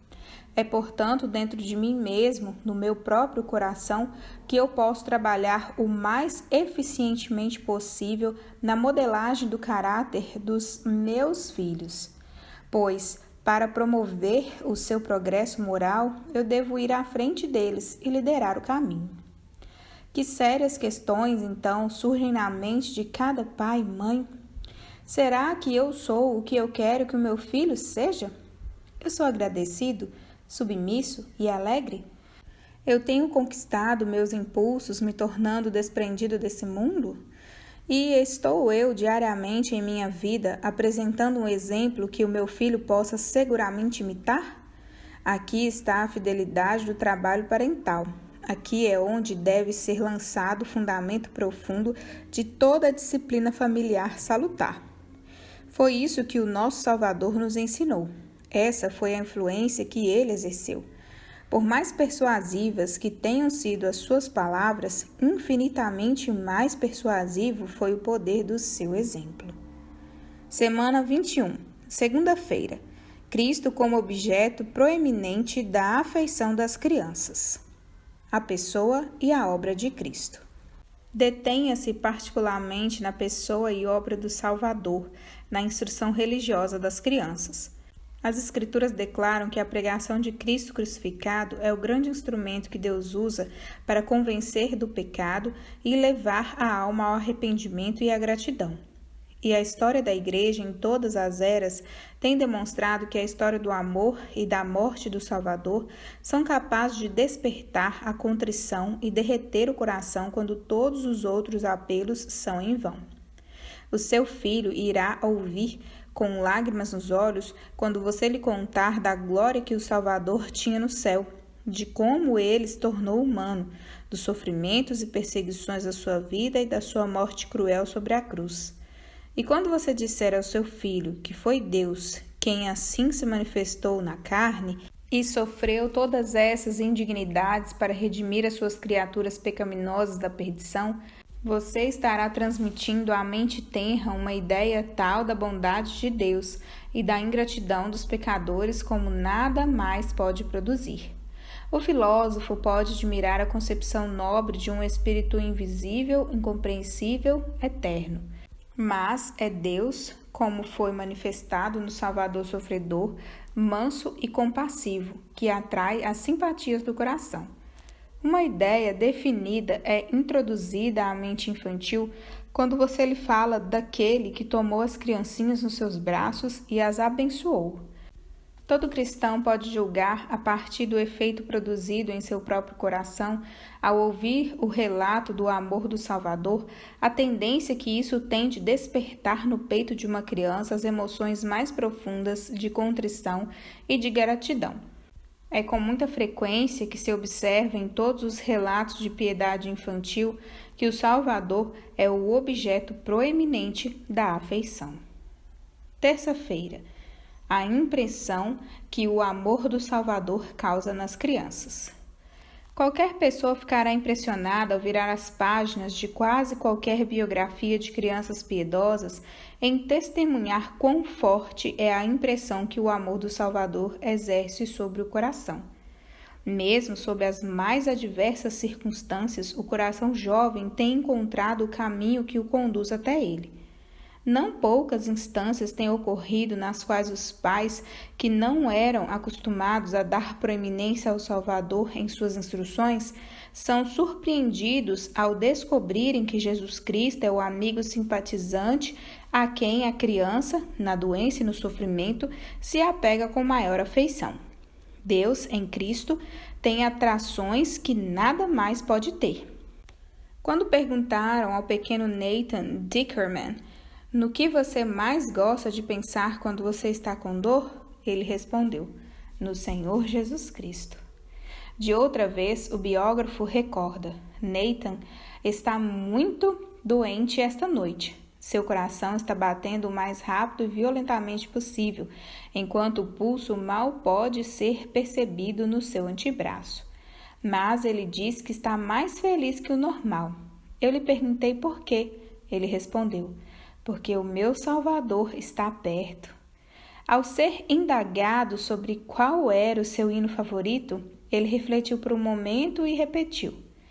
[SPEAKER 1] É, portanto, dentro de mim mesmo, no meu próprio coração, que eu posso trabalhar o mais eficientemente possível na modelagem do caráter dos meus filhos. Pois, para promover o seu progresso moral, eu devo ir à frente deles e liderar o caminho. Que sérias questões, então, surgem na mente de cada pai e mãe? Será que eu sou o que eu quero que o meu filho seja? Eu sou agradecido, submisso e alegre? Eu tenho conquistado meus impulsos, me tornando desprendido desse mundo? E estou eu diariamente em minha vida apresentando um exemplo que o meu filho possa seguramente imitar? Aqui está a fidelidade do trabalho parental. Aqui é onde deve ser lançado o fundamento profundo de toda a disciplina familiar salutar. Foi isso que o nosso Salvador nos ensinou. Essa foi a influência que ele exerceu. Por mais persuasivas que tenham sido as suas palavras, infinitamente mais persuasivo foi o poder do seu exemplo. Semana vinte e um, segunda-feira. Cristo como objeto proeminente da afeição das crianças. A pessoa e a obra de Cristo. Detenha-se particularmente na pessoa e obra do Salvador, na instrução religiosa das crianças. As Escrituras declaram que a pregação de Cristo crucificado é o grande instrumento que Deus usa para convencer do pecado e levar a alma ao arrependimento e à gratidão. E a história da Igreja em todas as eras tem demonstrado que a história do amor e da morte do Salvador são capazes de despertar a contrição e derreter o coração quando todos os outros apelos são em vão. O seu filho irá ouvir com lágrimas nos olhos quando você lhe contar da glória que o Salvador tinha no céu, de como ele se tornou humano, dos sofrimentos e perseguições da sua vida e da sua morte cruel sobre a cruz. E quando você disser ao seu filho que foi Deus quem assim se manifestou na carne e sofreu todas essas indignidades para redimir as suas criaturas pecaminosas da perdição, você estará transmitindo à mente tenra uma ideia tal da bondade de Deus e da ingratidão dos pecadores como nada mais pode produzir. O filósofo pode admirar a concepção nobre de um espírito invisível, incompreensível, eterno. Mas é Deus, como foi manifestado no Salvador sofredor, manso e compassivo, que atrai as simpatias do coração. Uma ideia definida é introduzida à mente infantil quando você lhe fala daquele que tomou as criancinhas nos seus braços e as abençoou. Todo cristão pode julgar, a partir do efeito produzido em seu próprio coração, ao ouvir o relato do amor do Salvador, a tendência que isso tem de despertar no peito de uma criança as emoções mais profundas de contrição e de gratidão. É com muita frequência que se observa em todos os relatos de piedade infantil que o Salvador é o objeto proeminente da afeição. Terça-feira. A impressão que o amor do Salvador causa nas crianças. Qualquer pessoa ficará impressionada ao virar as páginas de quase qualquer biografia de crianças piedosas em testemunhar quão forte é a impressão que o amor do Salvador exerce sobre o coração. Mesmo sob as mais adversas circunstâncias, o coração jovem tem encontrado o caminho que o conduz até ele. Não poucas instâncias têm ocorrido nas quais os pais, que não eram acostumados a dar proeminência ao Salvador em suas instruções, são surpreendidos ao descobrirem que Jesus Cristo é o amigo simpatizante a quem a criança, na doença e no sofrimento, se apega com maior afeição. Deus, em Cristo, tem atrações que nada mais pode ter. Quando perguntaram ao pequeno Nathan Dickerman no que você mais gosta de pensar quando você está com dor, ele respondeu: no Senhor Jesus Cristo. De outra vez, o biógrafo recorda: Nathan está muito doente esta noite. Seu coração está batendo o mais rápido e violentamente possível, enquanto o pulso mal pode ser percebido no seu antebraço. Mas ele diz que está mais feliz que o normal. Eu lhe perguntei por quê. Ele respondeu: porque o meu Salvador está perto. Ao ser indagado sobre qual era o seu hino favorito, ele refletiu por um momento e repetiu: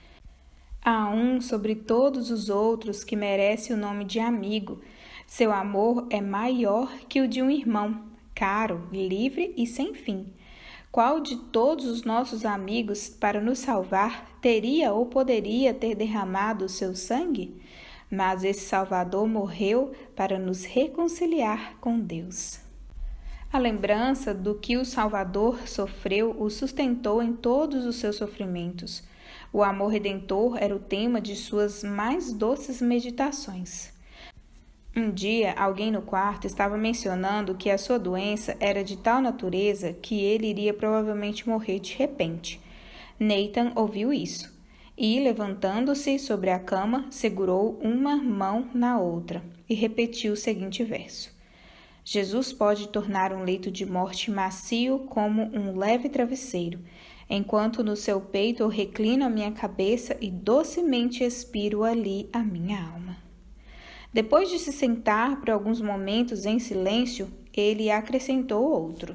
[SPEAKER 1] há um sobre todos os outros que merece o nome de amigo. Seu amor é maior que o de um irmão, caro, livre e sem fim. Qual de todos os nossos amigos, para nos salvar, teria ou poderia ter derramado o seu sangue? Mas esse Salvador morreu para nos reconciliar com Deus. A lembrança do que o Salvador sofreu o sustentou em todos os seus sofrimentos. O amor redentor era o tema de suas mais doces meditações. Um dia, alguém no quarto estava mencionando que a sua doença era de tal natureza que ele iria provavelmente morrer de repente. Nathan ouviu isso e, levantando-se sobre a cama, segurou uma mão na outra e repetiu o seguinte verso: Jesus pode tornar um leito de morte macio como um leve travesseiro, enquanto no seu peito eu reclino a minha cabeça e docemente expiro ali a minha alma. Depois de se sentar por alguns momentos em silêncio, ele acrescentou outro: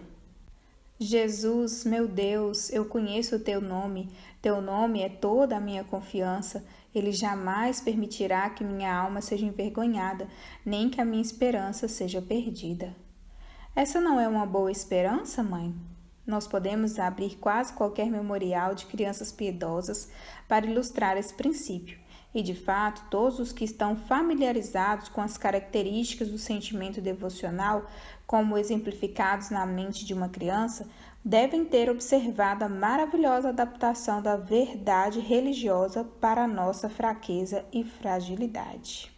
[SPEAKER 1] Jesus, meu Deus, eu conheço o teu nome, teu nome é toda a minha confiança. Ele jamais permitirá que minha alma seja envergonhada, nem que a minha esperança seja perdida. Essa não é uma boa esperança, mãe? Nós podemos abrir quase qualquer memorial de crianças piedosas para ilustrar esse princípio. E, de fato, todos os que estão familiarizados com as características do sentimento devocional, como exemplificados na mente de uma criança, devem ter observado a maravilhosa adaptação da verdade religiosa para a nossa fraqueza e fragilidade.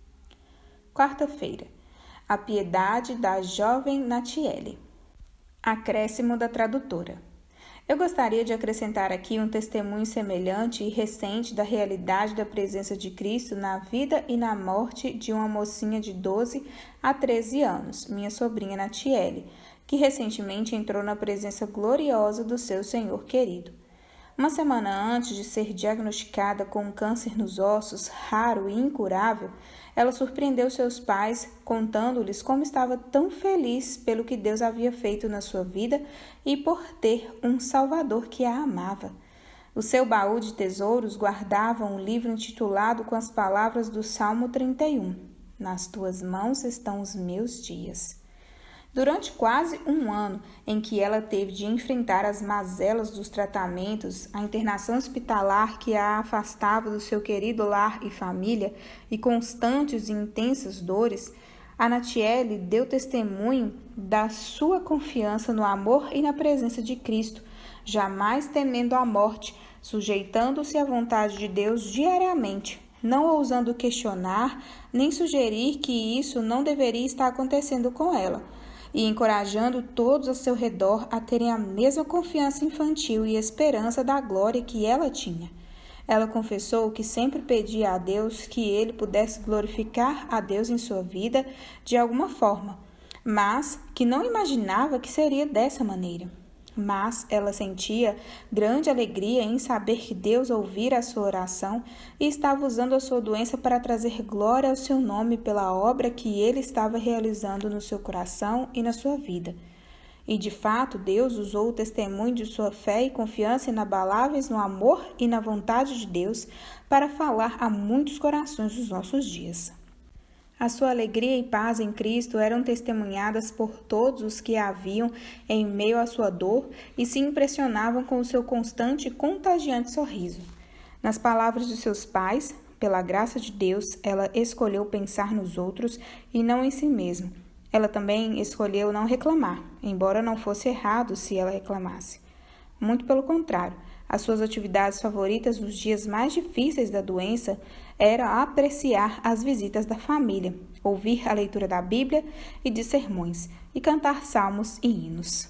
[SPEAKER 1] Quarta-feira. A piedade da jovem Natiele. Acréscimo da tradutora. Eu gostaria de acrescentar aqui um testemunho semelhante e recente da realidade da presença de Cristo na vida e na morte de uma mocinha de doze a treze anos, minha sobrinha Natiele, que recentemente entrou na presença gloriosa do seu Senhor querido. Uma semana antes de ser diagnosticada com um câncer nos ossos, raro e incurável, ela surpreendeu seus pais contando-lhes como estava tão feliz pelo que Deus havia feito na sua vida e por ter um Salvador que a amava. O seu baú de tesouros guardava um livro intitulado com as palavras do Salmo trinta e um: Nas tuas mãos estão os meus dias. Durante quase um ano em que ela teve de enfrentar as mazelas dos tratamentos, a internação hospitalar que a afastava do seu querido lar e família e constantes e intensas dores, a Natiele deu testemunho da sua confiança no amor e na presença de Cristo, jamais temendo a morte, sujeitando-se à vontade de Deus diariamente, não ousando questionar nem sugerir que isso não deveria estar acontecendo com ela, e encorajando todos ao seu redor a terem a mesma confiança infantil e esperança da glória que ela tinha. Ela confessou que sempre pedia a Deus que ele pudesse glorificar a Deus em sua vida de alguma forma, mas que não imaginava que seria dessa maneira. Mas ela sentia grande alegria em saber que Deus ouvira a sua oração e estava usando a sua doença para trazer glória ao seu nome pela obra que ele estava realizando no seu coração e na sua vida. E de fato, Deus usou o testemunho de sua fé e confiança inabaláveis no amor e na vontade de Deus para falar a muitos corações dos nossos dias. A sua alegria e paz em Cristo eram testemunhadas por todos os que a viam em meio à sua dor e se impressionavam com o seu constante e contagiante sorriso. Nas palavras de seus pais, pela graça de Deus, ela escolheu pensar nos outros e não em si mesma. Ela também escolheu não reclamar, embora não fosse errado se ela reclamasse. Muito pelo contrário, as suas atividades favoritas nos dias mais difíceis da doença era apreciar as visitas da família, ouvir a leitura da Bíblia e de sermões, e cantar salmos e hinos.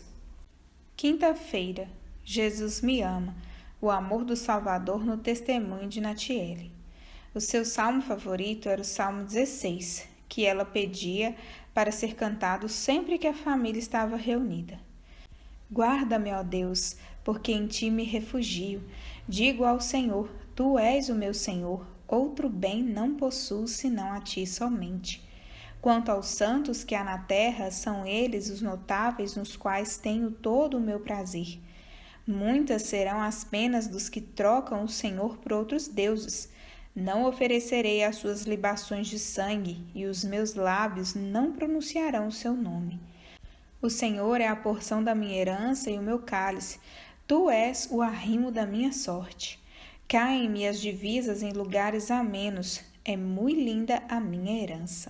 [SPEAKER 1] Quinta-feira, Jesus me ama, o amor do Salvador no testemunho de Natiele. O seu salmo favorito era o Salmo dezesseis, que ela pedia para ser cantado sempre que a família estava reunida. Guarda-me, ó Deus, porque em ti me refugio. Digo ao Senhor, tu és o meu Senhor, outro bem não possuo senão a ti somente. Quanto aos santos que há na terra, são eles os notáveis nos quais tenho todo o meu prazer. Muitas serão as penas dos que trocam o Senhor por outros deuses. Não oferecerei as suas libações de sangue, e os meus lábios não pronunciarão o seu nome. O Senhor é a porção da minha herança e o meu cálice. Tu és o arrimo da minha sorte. Caem-me as divisas em lugares amenos. É muito linda a minha herança.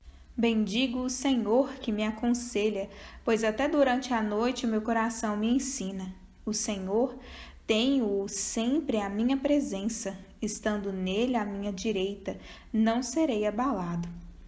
[SPEAKER 1] Bendigo o Senhor que me aconselha, pois até durante a noite o meu coração me ensina. O Senhor tenho-o sempre à minha presença, estando nele à minha direita, não serei abalado.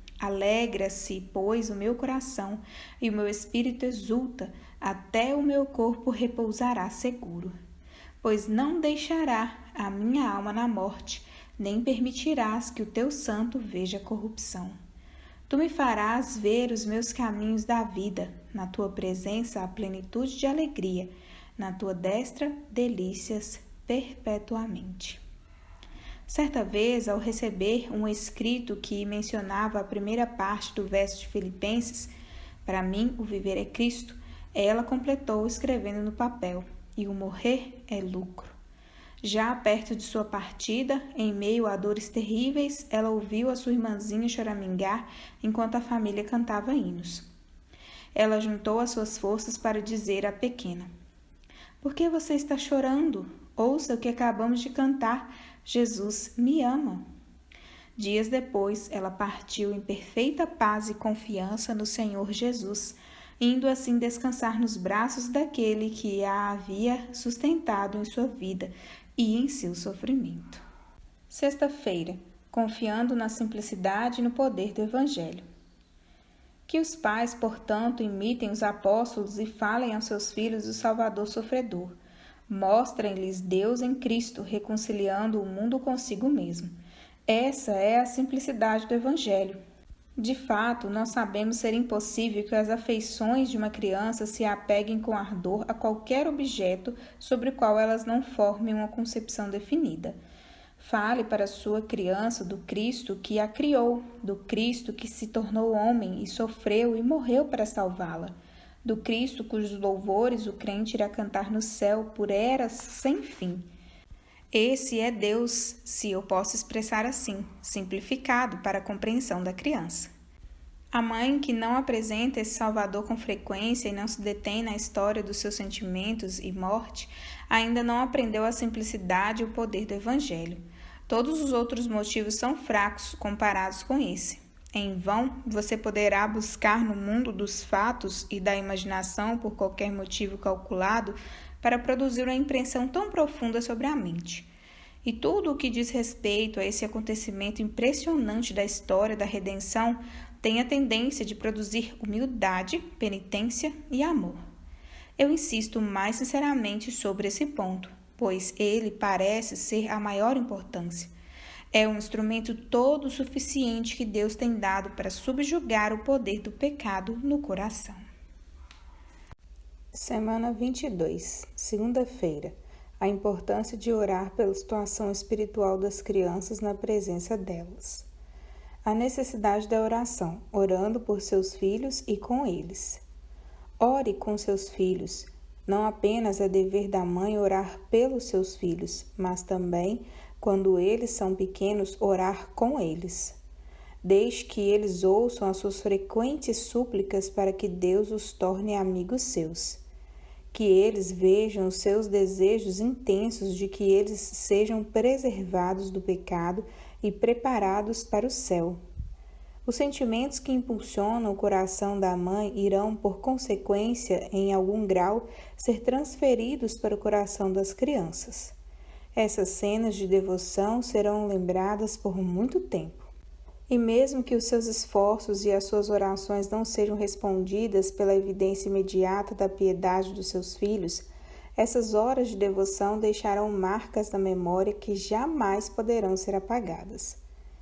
[SPEAKER 1] Alegra-se, pois, o meu coração, e o meu espírito exulta, até o meu corpo repousará seguro. Pois não deixará a minha alma na morte, nem permitirás que o teu santo veja corrupção. Tu me farás ver os meus caminhos da vida, na tua presença a plenitude de alegria, na tua destra delícias perpetuamente. Certa vez, ao receber um escrito que mencionava a primeira parte do verso de Filipenses, para mim o viver é Cristo, ela completou escrevendo no papel, e o morrer é lucro. Já perto de sua partida, em meio a dores terríveis, ela ouviu a sua irmãzinha choramingar enquanto a família cantava hinos. Ela juntou as suas forças para dizer à pequena: "Por que você está chorando? Ouça o que acabamos de cantar. Jesus me ama." Dias depois, ela partiu em perfeita paz e confiança no Senhor Jesus, indo assim descansar nos braços daquele que a havia sustentado em sua vida e em seu sofrimento. Sexta-feira, confiando na simplicidade e no poder do Evangelho. Que os pais, portanto, imitem os apóstolos e falem aos seus filhos o Salvador sofredor. Mostrem-lhes Deus em Cristo, reconciliando o mundo consigo mesmo. Essa é a simplicidade do Evangelho. De fato, nós sabemos ser impossível que as afeições de uma criança se apeguem com ardor a qualquer objeto sobre o qual elas não formem uma concepção definida. Fale para sua criança do Cristo que a criou, do Cristo que se tornou homem e sofreu e morreu para salvá-la, do Cristo cujos louvores o crente irá cantar no céu por eras sem fim. Esse é Deus, se eu posso expressar assim, simplificado para a compreensão da criança. A mãe que não apresenta esse Salvador com frequência e não se detém na história dos seus sentimentos e morte, ainda não aprendeu a simplicidade e o poder do Evangelho. Todos os outros motivos são fracos comparados com esse. Em vão, você poderá buscar no mundo dos fatos e da imaginação por qualquer motivo calculado para produzir uma impressão tão profunda sobre a mente. E tudo o que diz respeito a esse acontecimento impressionante da história da redenção tem a tendência de produzir humildade, penitência e amor. Eu insisto mais sinceramente sobre esse ponto, pois ele parece ser a maior importância. É um instrumento todo suficiente que Deus tem dado para subjugar o poder do pecado no coração. Semana vinte e dois, segunda-feira. A importância de orar pela situação espiritual das crianças na presença delas. A necessidade da oração, orando por seus filhos e com eles. Ore com seus filhos. Não apenas é dever da mãe orar pelos seus filhos, mas também, quando eles são pequenos, orar com eles. Deixe que eles ouçam as suas frequentes súplicas para que Deus os torne amigos seus. Que eles vejam os seus desejos intensos de que eles sejam preservados do pecado e preparados para o céu. Os sentimentos que impulsionam o coração da mãe irão, por consequência, em algum grau, ser transferidos para o coração das crianças. Essas cenas de devoção serão lembradas por muito tempo. E mesmo que os seus esforços e as suas orações não sejam respondidas pela evidência imediata da piedade dos seus filhos, essas horas de devoção deixarão marcas na memória que jamais poderão ser apagadas.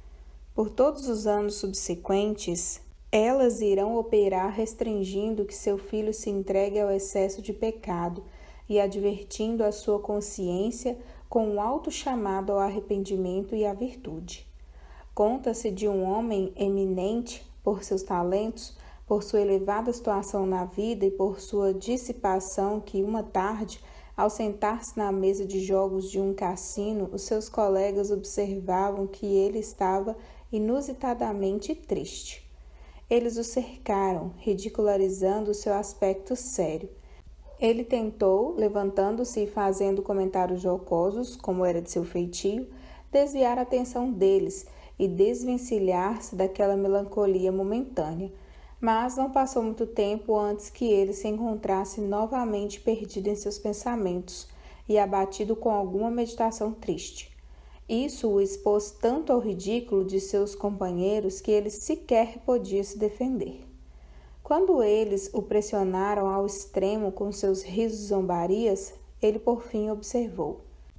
[SPEAKER 1] Por todos os anos subsequentes, elas irão operar restringindo que seu filho se entregue ao excesso de pecado e advertindo a sua consciência com um alto chamado ao arrependimento e à virtude. Conta-se de um homem eminente por seus talentos, por sua elevada situação na vida e por sua dissipação que, uma tarde, ao sentar-se na mesa de jogos de um cassino, os seus colegas observavam que ele estava inusitadamente triste. Eles o cercaram, ridicularizando o seu aspecto sério. Ele tentou, levantando-se e fazendo comentários jocosos, como era de seu feitio, desviar a atenção deles e desvencilhar-se daquela melancolia momentânea, mas não passou muito tempo antes que ele se encontrasse novamente perdido em seus pensamentos e abatido com alguma meditação triste. Isso o expôs tanto ao ridículo de seus companheiros que ele sequer podia se defender. Quando eles o pressionaram ao extremo com seus risos e zombarias, ele por fim observou: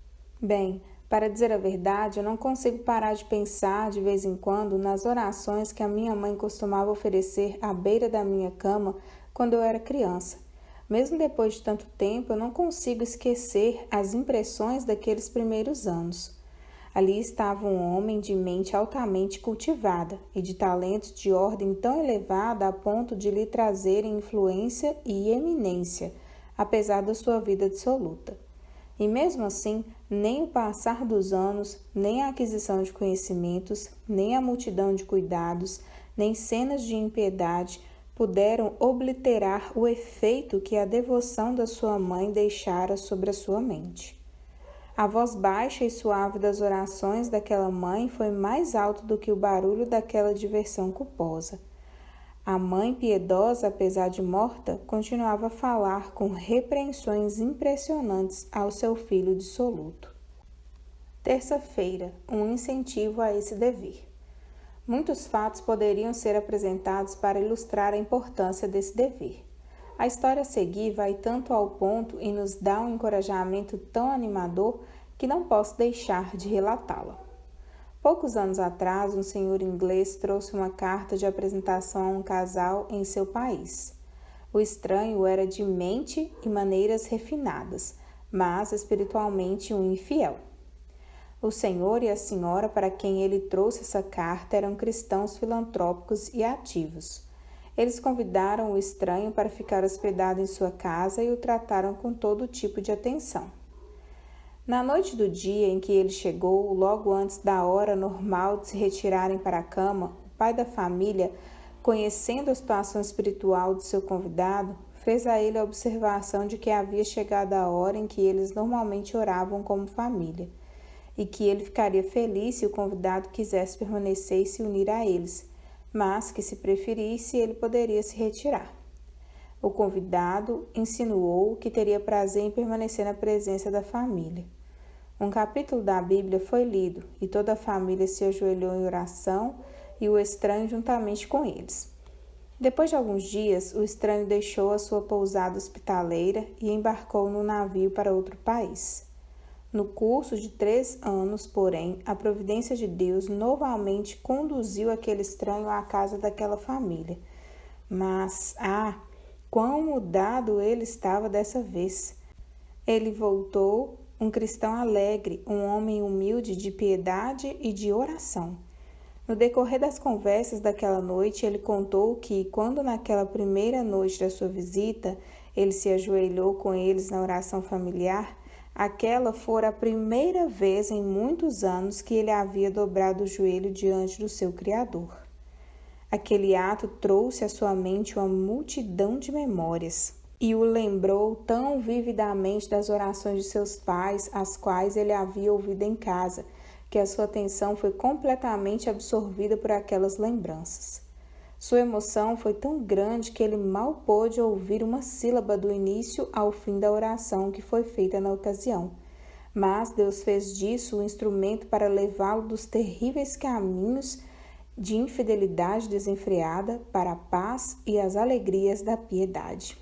[SPEAKER 1] Bem, para dizer a verdade, eu não consigo parar de pensar de vez em quando nas orações que a minha mãe costumava oferecer à beira da minha cama quando eu era criança. Mesmo depois de tanto tempo, eu não consigo esquecer as impressões daqueles primeiros anos. Ali estava um homem de mente altamente cultivada e de talentos de ordem tão elevada a ponto de lhe trazerem influência e eminência, apesar da sua vida dissoluta. E mesmo assim, nem o passar dos anos, nem a aquisição de conhecimentos, nem a multidão de cuidados, nem cenas de impiedade puderam obliterar o efeito que a devoção da sua mãe deixara sobre a sua mente. A voz baixa e suave das orações daquela mãe foi mais alto do que o barulho daquela diversão culposa. A mãe piedosa, apesar de morta, continuava a falar com repreensões impressionantes ao seu filho dissoluto. Terça-feira, um incentivo a esse dever. Muitos fatos poderiam ser apresentados para ilustrar a importância desse dever. A história a seguir vai tanto ao ponto e nos dá um encorajamento tão animador que não posso deixar de relatá-la. Poucos anos atrás, um senhor inglês trouxe uma carta de apresentação a um casal em seu país. O estranho era de mente e maneiras refinadas, mas espiritualmente um infiel. O senhor e a senhora para quem ele trouxe essa carta eram cristãos filantrópicos e ativos. Eles convidaram o estranho para ficar hospedado em sua casa e o trataram com todo tipo de atenção. Na noite do dia em que ele chegou, logo antes da hora normal de se retirarem para a cama, o pai da família, conhecendo a situação espiritual do seu convidado, fez a ele a observação de que havia chegado a hora em que eles normalmente oravam como família, e que ele ficaria feliz se o convidado quisesse permanecer e se unir a eles, mas que, se preferisse, ele poderia se retirar. O convidado insinuou que teria prazer em permanecer na presença da família. Um capítulo da Bíblia foi lido e toda a família se ajoelhou em oração e o estranho juntamente com eles. Depois de alguns dias, o estranho deixou a sua pousada hospitaleira e embarcou no navio para outro país. No curso de três anos, porém, a providência de Deus novamente conduziu aquele estranho à casa daquela família. Mas, ah, quão mudado ele estava dessa vez. Ele voltou um cristão alegre, um homem humilde de piedade e de oração. No decorrer das conversas daquela noite, ele contou que, quando naquela primeira noite da sua visita, ele se ajoelhou com eles na oração familiar, aquela fora a primeira vez em muitos anos que ele havia dobrado o joelho diante do seu Criador. Aquele ato trouxe à sua mente uma multidão de memórias e o lembrou tão vividamente das orações de seus pais, as quais ele havia ouvido em casa, que a sua atenção foi completamente absorvida por aquelas lembranças. Sua emoção foi tão grande que ele mal pôde ouvir uma sílaba do início ao fim da oração que foi feita na ocasião. Mas Deus fez disso um instrumento para levá-lo dos terríveis caminhos de infidelidade desenfreada para a paz e as alegrias da piedade.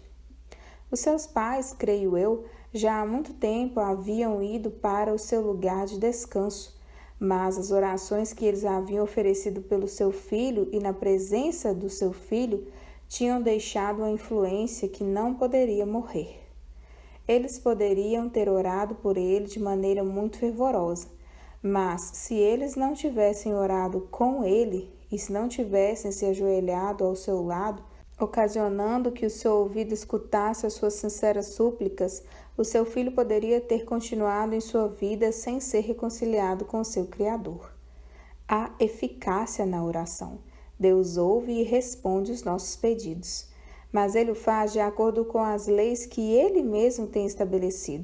[SPEAKER 1] Os seus pais, creio eu, já há muito tempo haviam ido para o seu lugar de descanso, mas as orações que eles haviam oferecido pelo seu filho e na presença do seu filho tinham deixado uma influência que não poderia morrer. Eles poderiam ter orado por ele de maneira muito fervorosa, mas se eles não tivessem orado com ele e se não tivessem se ajoelhado ao seu lado, ocasionando que o seu ouvido escutasse as suas sinceras súplicas, o seu filho poderia ter continuado em sua vida sem ser reconciliado com seu Criador. Há eficácia na oração. Deus ouve e responde os nossos pedidos, mas Ele o faz de acordo com as leis que Ele mesmo tem estabelecido.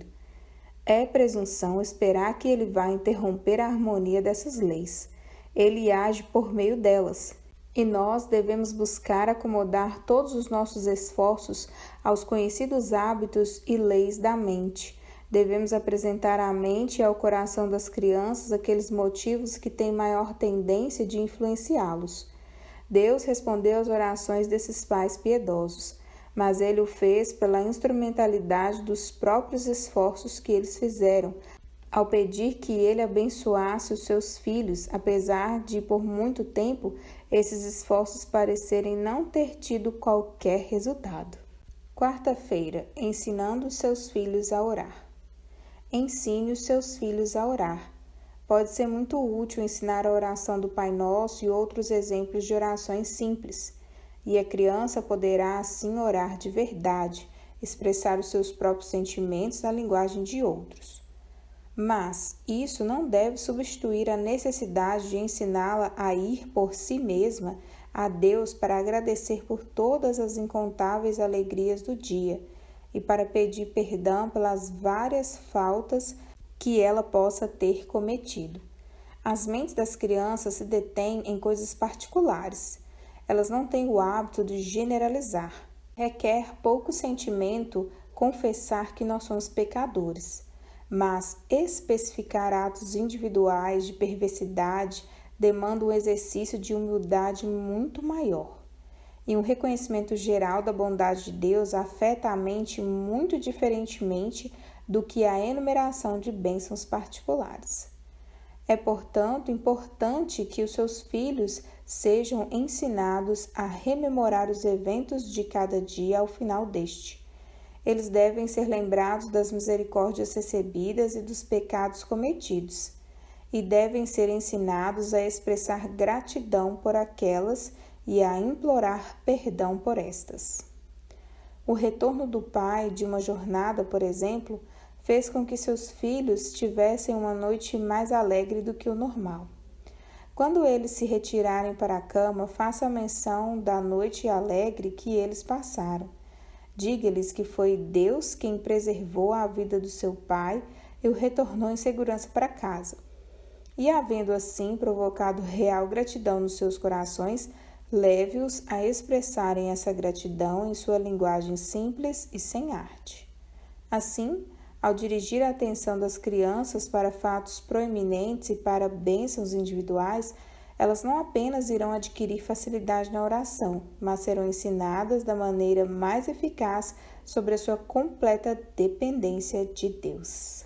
[SPEAKER 1] É presunção esperar que Ele vá interromper a harmonia dessas leis. Ele age por meio delas. E nós devemos buscar acomodar todos os nossos esforços aos conhecidos hábitos e leis da mente. Devemos apresentar à mente e ao coração das crianças aqueles motivos que têm maior tendência de influenciá-los. Deus respondeu às orações desses pais piedosos, mas Ele o fez pela instrumentalidade dos próprios esforços que eles fizeram, ao pedir que Ele abençoasse os seus filhos, apesar de, por muito tempo, esses esforços parecerem não ter tido qualquer resultado. Quarta-feira, ensinando os seus filhos a orar. Ensine os seus filhos a orar. Pode ser muito útil ensinar a oração do Pai Nosso e outros exemplos de orações simples, e a criança poderá assim orar de verdade, expressar os seus próprios sentimentos na linguagem de outros. Mas isso não deve substituir a necessidade de ensiná-la a ir por si mesma a Deus para agradecer por todas as incontáveis alegrias do dia e para pedir perdão pelas várias faltas que ela possa ter cometido. As mentes das crianças se detêm em coisas particulares. Elas não têm o hábito de generalizar. Requer pouco sentimento confessar que nós somos pecadores. Mas especificar atos individuais de perversidade demanda um exercício de humildade muito maior. E um reconhecimento geral da bondade de Deus afeta a mente muito diferentemente do que a enumeração de bênçãos particulares. É, portanto, importante que os seus filhos sejam ensinados a rememorar os eventos de cada dia ao final deste. Eles devem ser lembrados das misericórdias recebidas e dos pecados cometidos, e devem ser ensinados a expressar gratidão por aquelas e a implorar perdão por estas. O retorno do pai de uma jornada, por exemplo, fez com que seus filhos tivessem uma noite mais alegre do que o normal. Quando eles se retirarem para a cama, faça menção da noite alegre que eles passaram. Diga-lhes que foi Deus quem preservou a vida do seu pai e o retornou em segurança para casa. E, havendo assim provocado real gratidão nos seus corações, leve-os a expressarem essa gratidão em sua linguagem simples e sem arte. Assim, ao dirigir a atenção das crianças para fatos proeminentes e para bênçãos individuais, elas não apenas irão adquirir facilidade na oração, mas serão ensinadas da maneira mais eficaz sobre a sua completa dependência de Deus.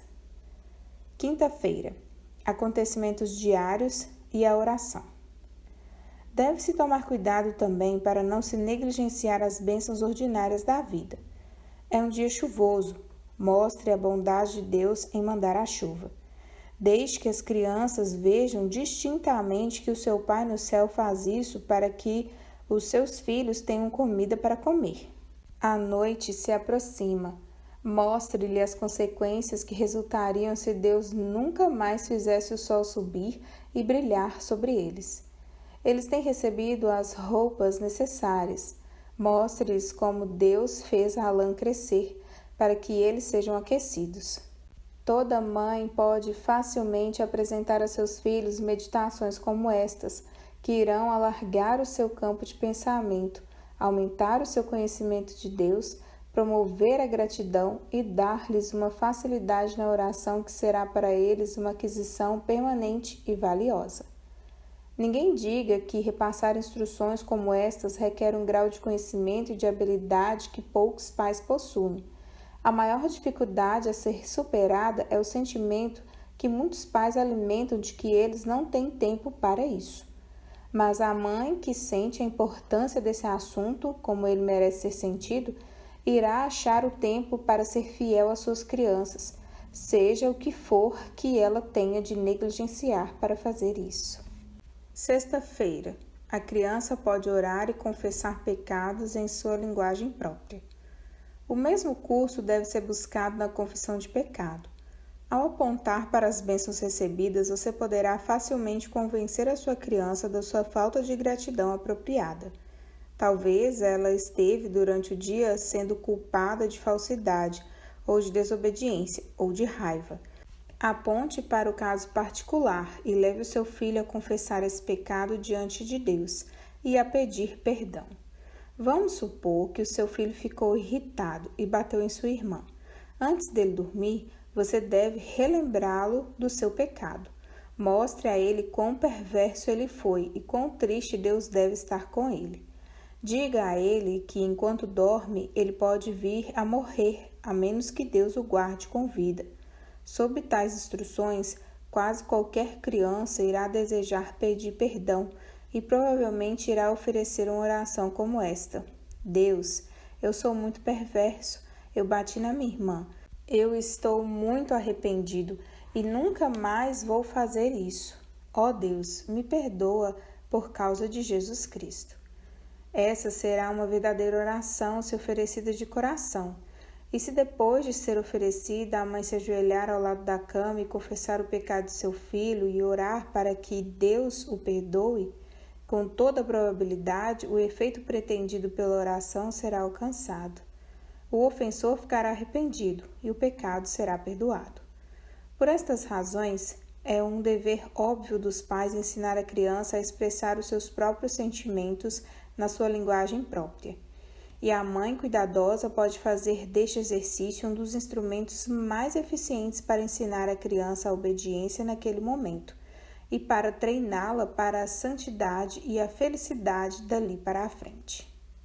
[SPEAKER 1] Quinta-feira, acontecimentos diários e a oração. Deve-se tomar cuidado também para não se negligenciar as bênçãos ordinárias da vida. É um dia chuvoso. Mostre a bondade de Deus em mandar a chuva. Deixe que as crianças vejam distintamente que o seu Pai no céu faz isso para que os seus filhos tenham comida para comer. A noite se aproxima. Mostre-lhe as consequências que resultariam se Deus nunca mais fizesse o sol subir e brilhar sobre eles. Eles têm recebido as roupas necessárias. Mostre-lhes como Deus fez a lã crescer, para que eles sejam aquecidos. Toda mãe pode facilmente apresentar a seus filhos meditações como estas, que irão alargar o seu campo de pensamento, aumentar o seu conhecimento de Deus, promover a gratidão e dar-lhes uma facilidade na oração que será para eles uma aquisição permanente e valiosa. Ninguém diga que repassar instruções como estas requer um grau de conhecimento e de habilidade que poucos pais possuem. A maior dificuldade a ser superada é o sentimento que muitos pais alimentam de que eles não têm tempo para isso. Mas a mãe que sente a importância desse assunto, como ele merece ser sentido, irá achar o tempo para ser fiel às suas crianças, seja o que for que ela tenha de negligenciar para fazer isso. Sexta-feira. A criança pode orar e confessar pecados em sua linguagem própria. O mesmo curso deve ser buscado na confissão de pecado. Ao apontar para as bênçãos recebidas, você poderá facilmente convencer a sua criança da sua falta de gratidão apropriada. Talvez ela esteve durante o dia sendo culpada de falsidade, ou de desobediência, ou de raiva. Aponte para o caso particular e leve o seu filho a confessar esse pecado diante de Deus e a pedir perdão. Vamos supor que o seu filho ficou irritado e bateu em sua irmã. Antes dele dormir, você deve relembrá-lo do seu pecado. Mostre a ele quão perverso ele foi e quão triste Deus deve estar com ele. Diga a ele que, enquanto dorme, ele pode vir a morrer, a menos que Deus o guarde com vida. Sob tais instruções, quase qualquer criança irá desejar pedir perdão e provavelmente irá oferecer uma oração como esta: Deus, eu sou muito perverso, eu bati na minha irmã, eu estou muito arrependido e nunca mais vou fazer isso. Ó Deus, me perdoa por causa de Jesus Cristo. Essa será uma verdadeira oração se oferecida de coração. E se depois de ser oferecida, a mãe se ajoelhar ao lado da cama e confessar o pecado de seu filho e orar para que Deus o perdoe, com toda probabilidade, o efeito pretendido pela oração será alcançado. O ofensor ficará arrependido e o pecado será perdoado. Por estas razões, é um dever óbvio dos pais ensinar a criança a expressar os seus próprios sentimentos na sua linguagem própria. E a mãe cuidadosa pode fazer deste exercício um dos instrumentos mais eficientes para ensinar a criança a obediência naquele momento e para treiná-la para a santidade e a felicidade dali para a frente.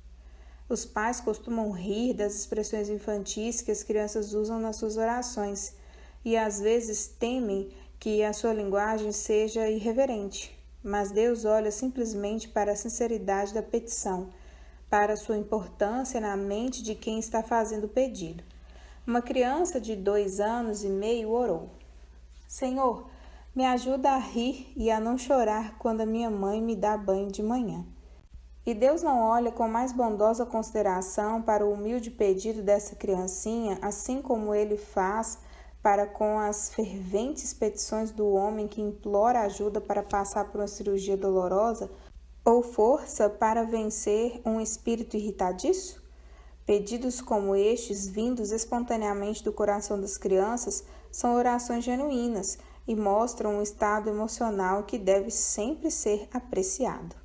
[SPEAKER 1] Os pais costumam rir das expressões infantis que as crianças usam nas suas orações e às vezes temem que a sua linguagem seja irreverente, mas Deus olha simplesmente para a sinceridade da petição, para a sua importância na mente de quem está fazendo o pedido. Uma criança de dois anos e meio orou: Senhor, me ajuda a rir e a não chorar quando a minha mãe me dá banho de manhã. E Deus não olha com mais bondosa consideração para o humilde pedido dessa criancinha, assim como ele faz para com as ferventes petições do homem que implora ajuda para passar por uma cirurgia dolorosa ou força para vencer um espírito irritadiço? Pedidos como estes, vindos espontaneamente do coração das crianças, são orações genuínas e mostram um estado emocional que deve sempre ser apreciado.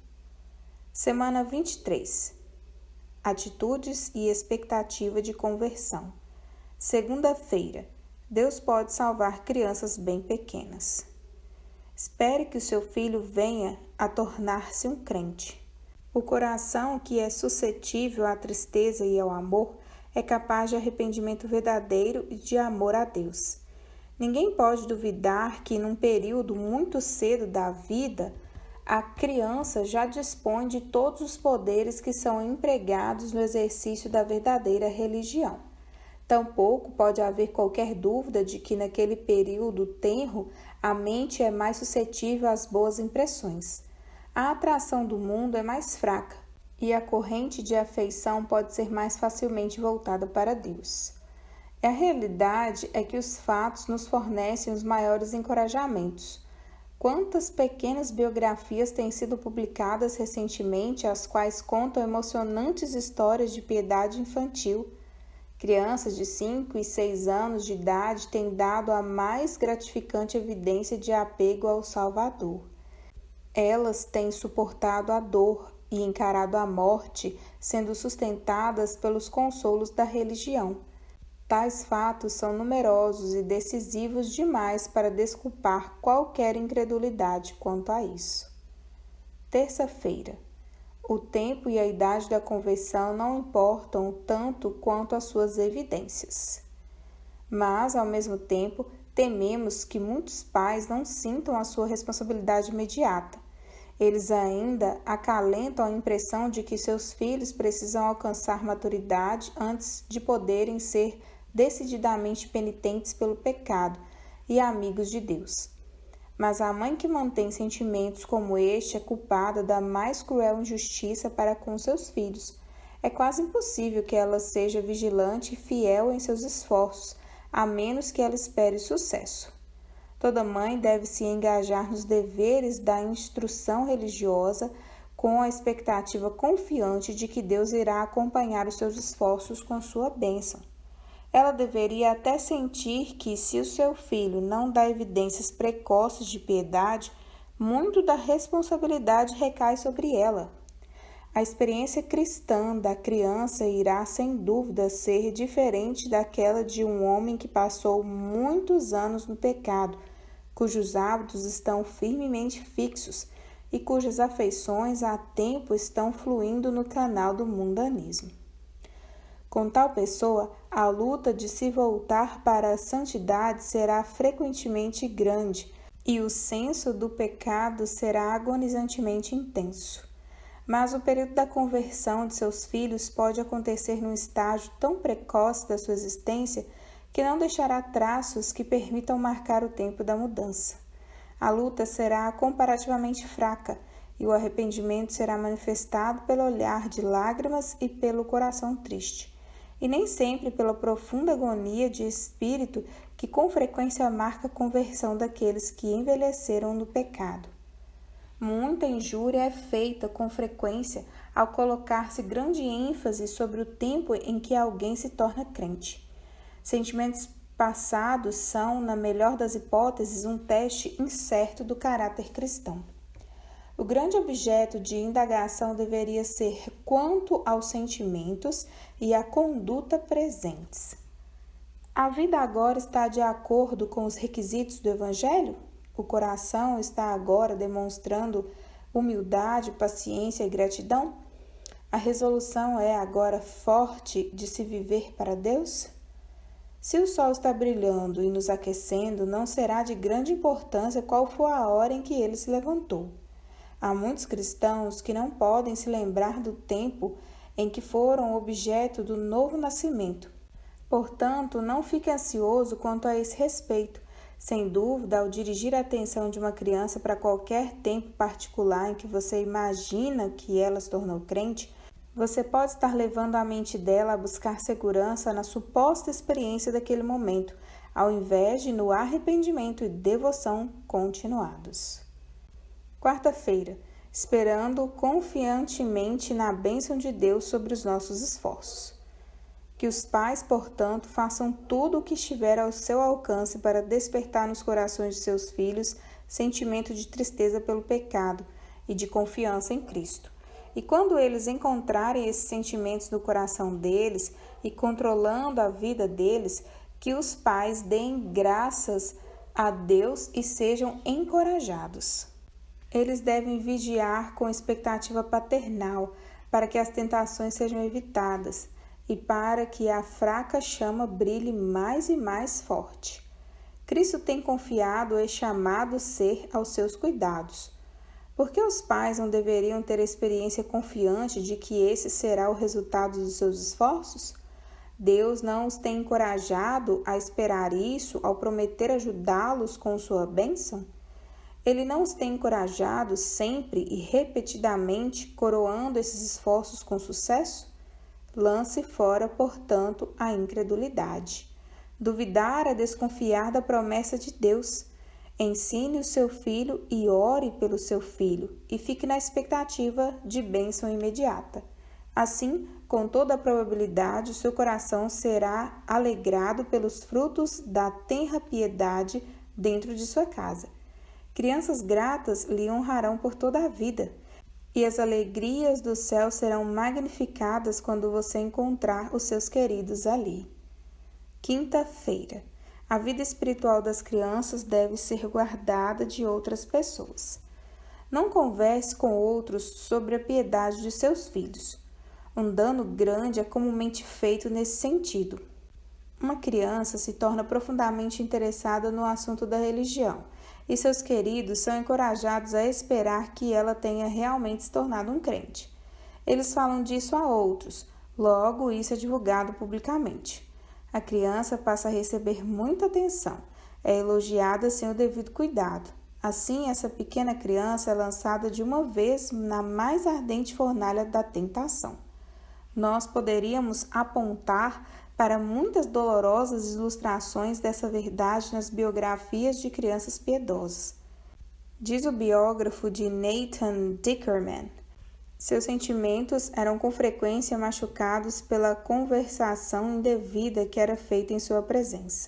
[SPEAKER 1] Semana vinte e três. Atitudes e expectativa de conversão. Segunda-feira. Deus pode salvar crianças bem pequenas. Espere que o seu filho venha a tornar-se um crente. O coração que é suscetível à tristeza e ao amor é capaz de arrependimento verdadeiro e de amor a Deus. Ninguém pode duvidar que, num período muito cedo da vida, a criança já dispõe de todos os poderes que são empregados no exercício da verdadeira religião. Tampouco pode haver qualquer dúvida de que naquele período tenro a mente é mais suscetível às boas impressões. A atração do mundo é mais fraca e a corrente de afeição pode ser mais facilmente voltada para Deus. A realidade é que os fatos nos fornecem os maiores encorajamentos. Quantas pequenas biografias têm sido publicadas recentemente, as quais contam emocionantes histórias de piedade infantil. Crianças de cinco e seis anos de idade têm dado a mais gratificante evidência de apego ao Salvador. Elas têm suportado a dor e encarado a morte, sendo sustentadas pelos consolos da religião. Tais fatos são numerosos e decisivos demais para desculpar qualquer incredulidade quanto a isso. Terça-feira. O tempo e a idade da conversão não importam tanto quanto as suas evidências. Mas, ao mesmo tempo, tememos que muitos pais não sintam a sua responsabilidade imediata. Eles ainda acalentam a impressão de que seus filhos precisam alcançar maturidade antes de poderem ser decididamente penitentes pelo pecado e amigos de Deus. Mas a mãe que mantém sentimentos como este é culpada da mais cruel injustiça para com seus filhos. É quase impossível que ela seja vigilante e fiel em seus esforços, a menos que ela espere sucesso. Toda mãe deve se engajar nos deveres da instrução religiosa com a expectativa confiante de que Deus irá acompanhar os seus esforços com sua bênção. Ela deveria até sentir que, se o seu filho não dá evidências precoces de piedade, muito da responsabilidade recai sobre ela. A experiência cristã da criança irá, sem dúvida, ser diferente daquela de um homem que passou muitos anos no pecado, cujos hábitos estão firmemente fixos e cujas afeições há tempo estão fluindo no canal do mundanismo. Com tal pessoa, a luta de se voltar para a santidade será frequentemente grande e o senso do pecado será agonizantemente intenso. Mas o período da conversão de seus filhos pode acontecer num estágio tão precoce da sua existência que não deixará traços que permitam marcar o tempo da mudança. A luta será comparativamente fraca e o arrependimento será manifestado pelo olhar de lágrimas e pelo coração triste, e nem sempre pela profunda agonia de espírito que com frequência marca a conversão daqueles que envelheceram no pecado. Muita injúria é feita com frequência ao colocar-se grande ênfase sobre o tempo em que alguém se torna crente. Sentimentos passados são, na melhor das hipóteses, um teste incerto do caráter cristão. O grande objeto de indagação deveria ser quanto aos sentimentos e à conduta presentes. A vida agora está de acordo com os requisitos do Evangelho? O coração está agora demonstrando humildade, paciência e gratidão? A resolução é agora forte de se viver para Deus? Se o sol está brilhando e nos aquecendo, não será de grande importância qual for a hora em que ele se levantou. Há muitos cristãos que não podem se lembrar do tempo em que foram objeto do novo nascimento. Portanto, não fique ansioso quanto a esse respeito. Sem dúvida, ao dirigir a atenção de uma criança para qualquer tempo particular em que você imagina que ela se tornou crente, você pode estar levando a mente dela a buscar segurança na suposta experiência daquele momento, ao invés de no arrependimento e devoção continuados. Quarta-feira, esperando confiantemente na bênção de Deus sobre os nossos esforços. Que os pais, portanto, façam tudo o que estiver ao seu alcance para despertar nos corações de seus filhos sentimento de tristeza pelo pecado e de confiança em Cristo. E quando eles encontrarem esses sentimentos no coração deles e controlando a vida deles, que os pais deem graças a Deus e sejam encorajados. Eles devem vigiar com expectativa paternal para que as tentações sejam evitadas e para que a fraca chama brilhe mais e mais forte. Cristo tem confiado este amado ser aos seus cuidados. Por que os pais não deveriam ter a experiência confiante de que esse será o resultado dos seus esforços? Deus não os tem encorajado a esperar isso ao prometer ajudá-los com sua bênção? Ele não os tem encorajado sempre e repetidamente, coroando esses esforços com sucesso? Lance fora, portanto, a incredulidade. Duvidar é desconfiar da promessa de Deus. Ensine o seu filho e ore pelo seu filho, e fique na expectativa de bênção imediata. Assim, com toda a probabilidade, o seu coração será alegrado pelos frutos da tenra piedade dentro de sua casa. Crianças gratas lhe honrarão por toda a vida, e as alegrias do céu serão magnificadas quando você encontrar os seus queridos ali. Quinta-feira. A vida espiritual das crianças deve ser guardada de outras pessoas. Não converse com outros sobre a piedade de seus filhos. Um dano grande é comumente feito nesse sentido. Uma criança se torna profundamente interessada no assunto da religião, e seus queridos são encorajados a esperar que ela tenha realmente se tornado um crente. Eles falam disso a outros, logo isso é divulgado publicamente. A criança passa a receber muita atenção, é elogiada sem o devido cuidado. Assim, essa pequena criança é lançada de uma vez na mais ardente fornalha da tentação. Nós poderíamos apontar para muitas dolorosas ilustrações dessa verdade nas biografias de crianças piedosas. Diz o biógrafo de Nathan Dickerman, seus sentimentos eram com frequência machucados pela conversação indevida que era feita em sua presença.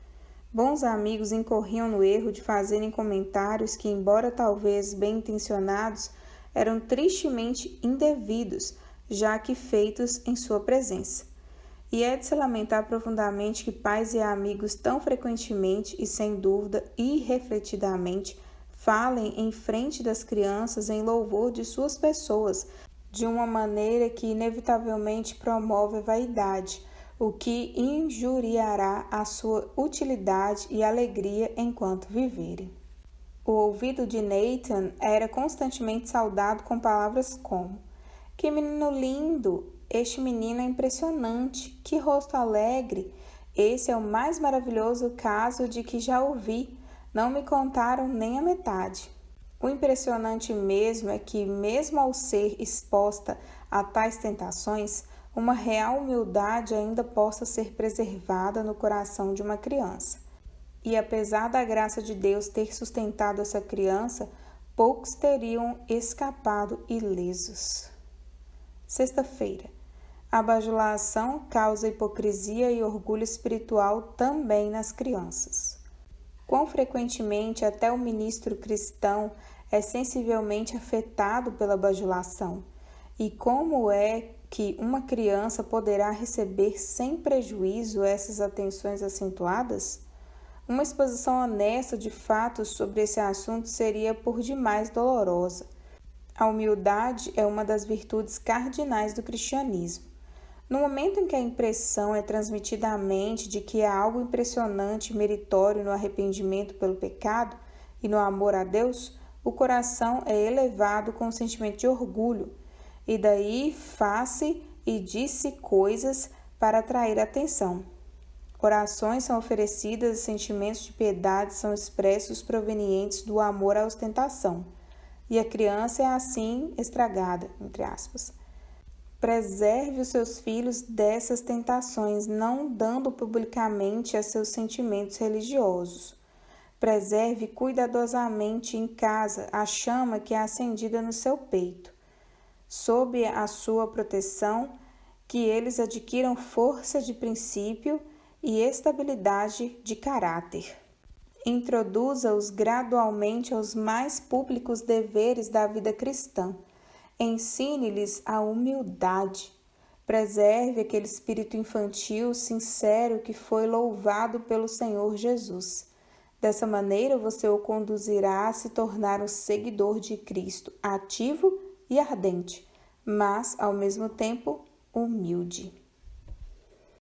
[SPEAKER 1] Bons amigos incorriam no erro de fazerem comentários que, embora talvez bem-intencionados, eram tristemente indevidos, já que feitos em sua presença. E é de se lamentar profundamente que pais e amigos tão frequentemente e sem dúvida irrefletidamente falem em frente das crianças em louvor de suas pessoas, de uma maneira que inevitavelmente promove a vaidade, o que injuriará a sua utilidade e alegria enquanto viverem. O ouvido de Nathan era constantemente saudado com palavras como: "Que menino lindo! Este menino é impressionante! Que rosto alegre! Esse é o mais maravilhoso caso de que já ouvi. Não me contaram nem a metade." O impressionante mesmo é que, mesmo ao ser exposta a tais tentações, uma real humildade ainda possa ser preservada no coração de uma criança. E apesar da graça de Deus ter sustentado essa criança, poucos teriam escapado ilesos. Sexta-feira. A bajulação causa hipocrisia e orgulho espiritual também nas crianças. Quão frequentemente até o ministro cristão é sensivelmente afetado pela bajulação? E como é que uma criança poderá receber sem prejuízo essas atenções acentuadas? Uma exposição honesta de fatos sobre esse assunto seria por demais dolorosa. A humildade é uma das virtudes cardinais do cristianismo. No momento em que a impressão é transmitida à mente de que há algo impressionante e meritório no arrependimento pelo pecado e no amor a Deus, o coração é elevado com o sentimento de orgulho, e daí faz-se e diz-se coisas para atrair a atenção. Orações são oferecidas e sentimentos de piedade são expressos provenientes do amor à ostentação, e a criança é assim estragada, entre aspas. Preserve os seus filhos dessas tentações, não dando publicamente a seus sentimentos religiosos. Preserve cuidadosamente em casa a chama que é acendida no seu peito. Sob a sua proteção, que eles adquiram força de princípio e estabilidade de caráter. Introduza-os gradualmente aos mais públicos deveres da vida cristã. Ensine-lhes a humildade. Preserve aquele espírito infantil, sincero, que foi louvado pelo Senhor Jesus. Dessa maneira, você o conduzirá a se tornar um seguidor de Cristo, ativo e ardente, mas, ao mesmo tempo, humilde.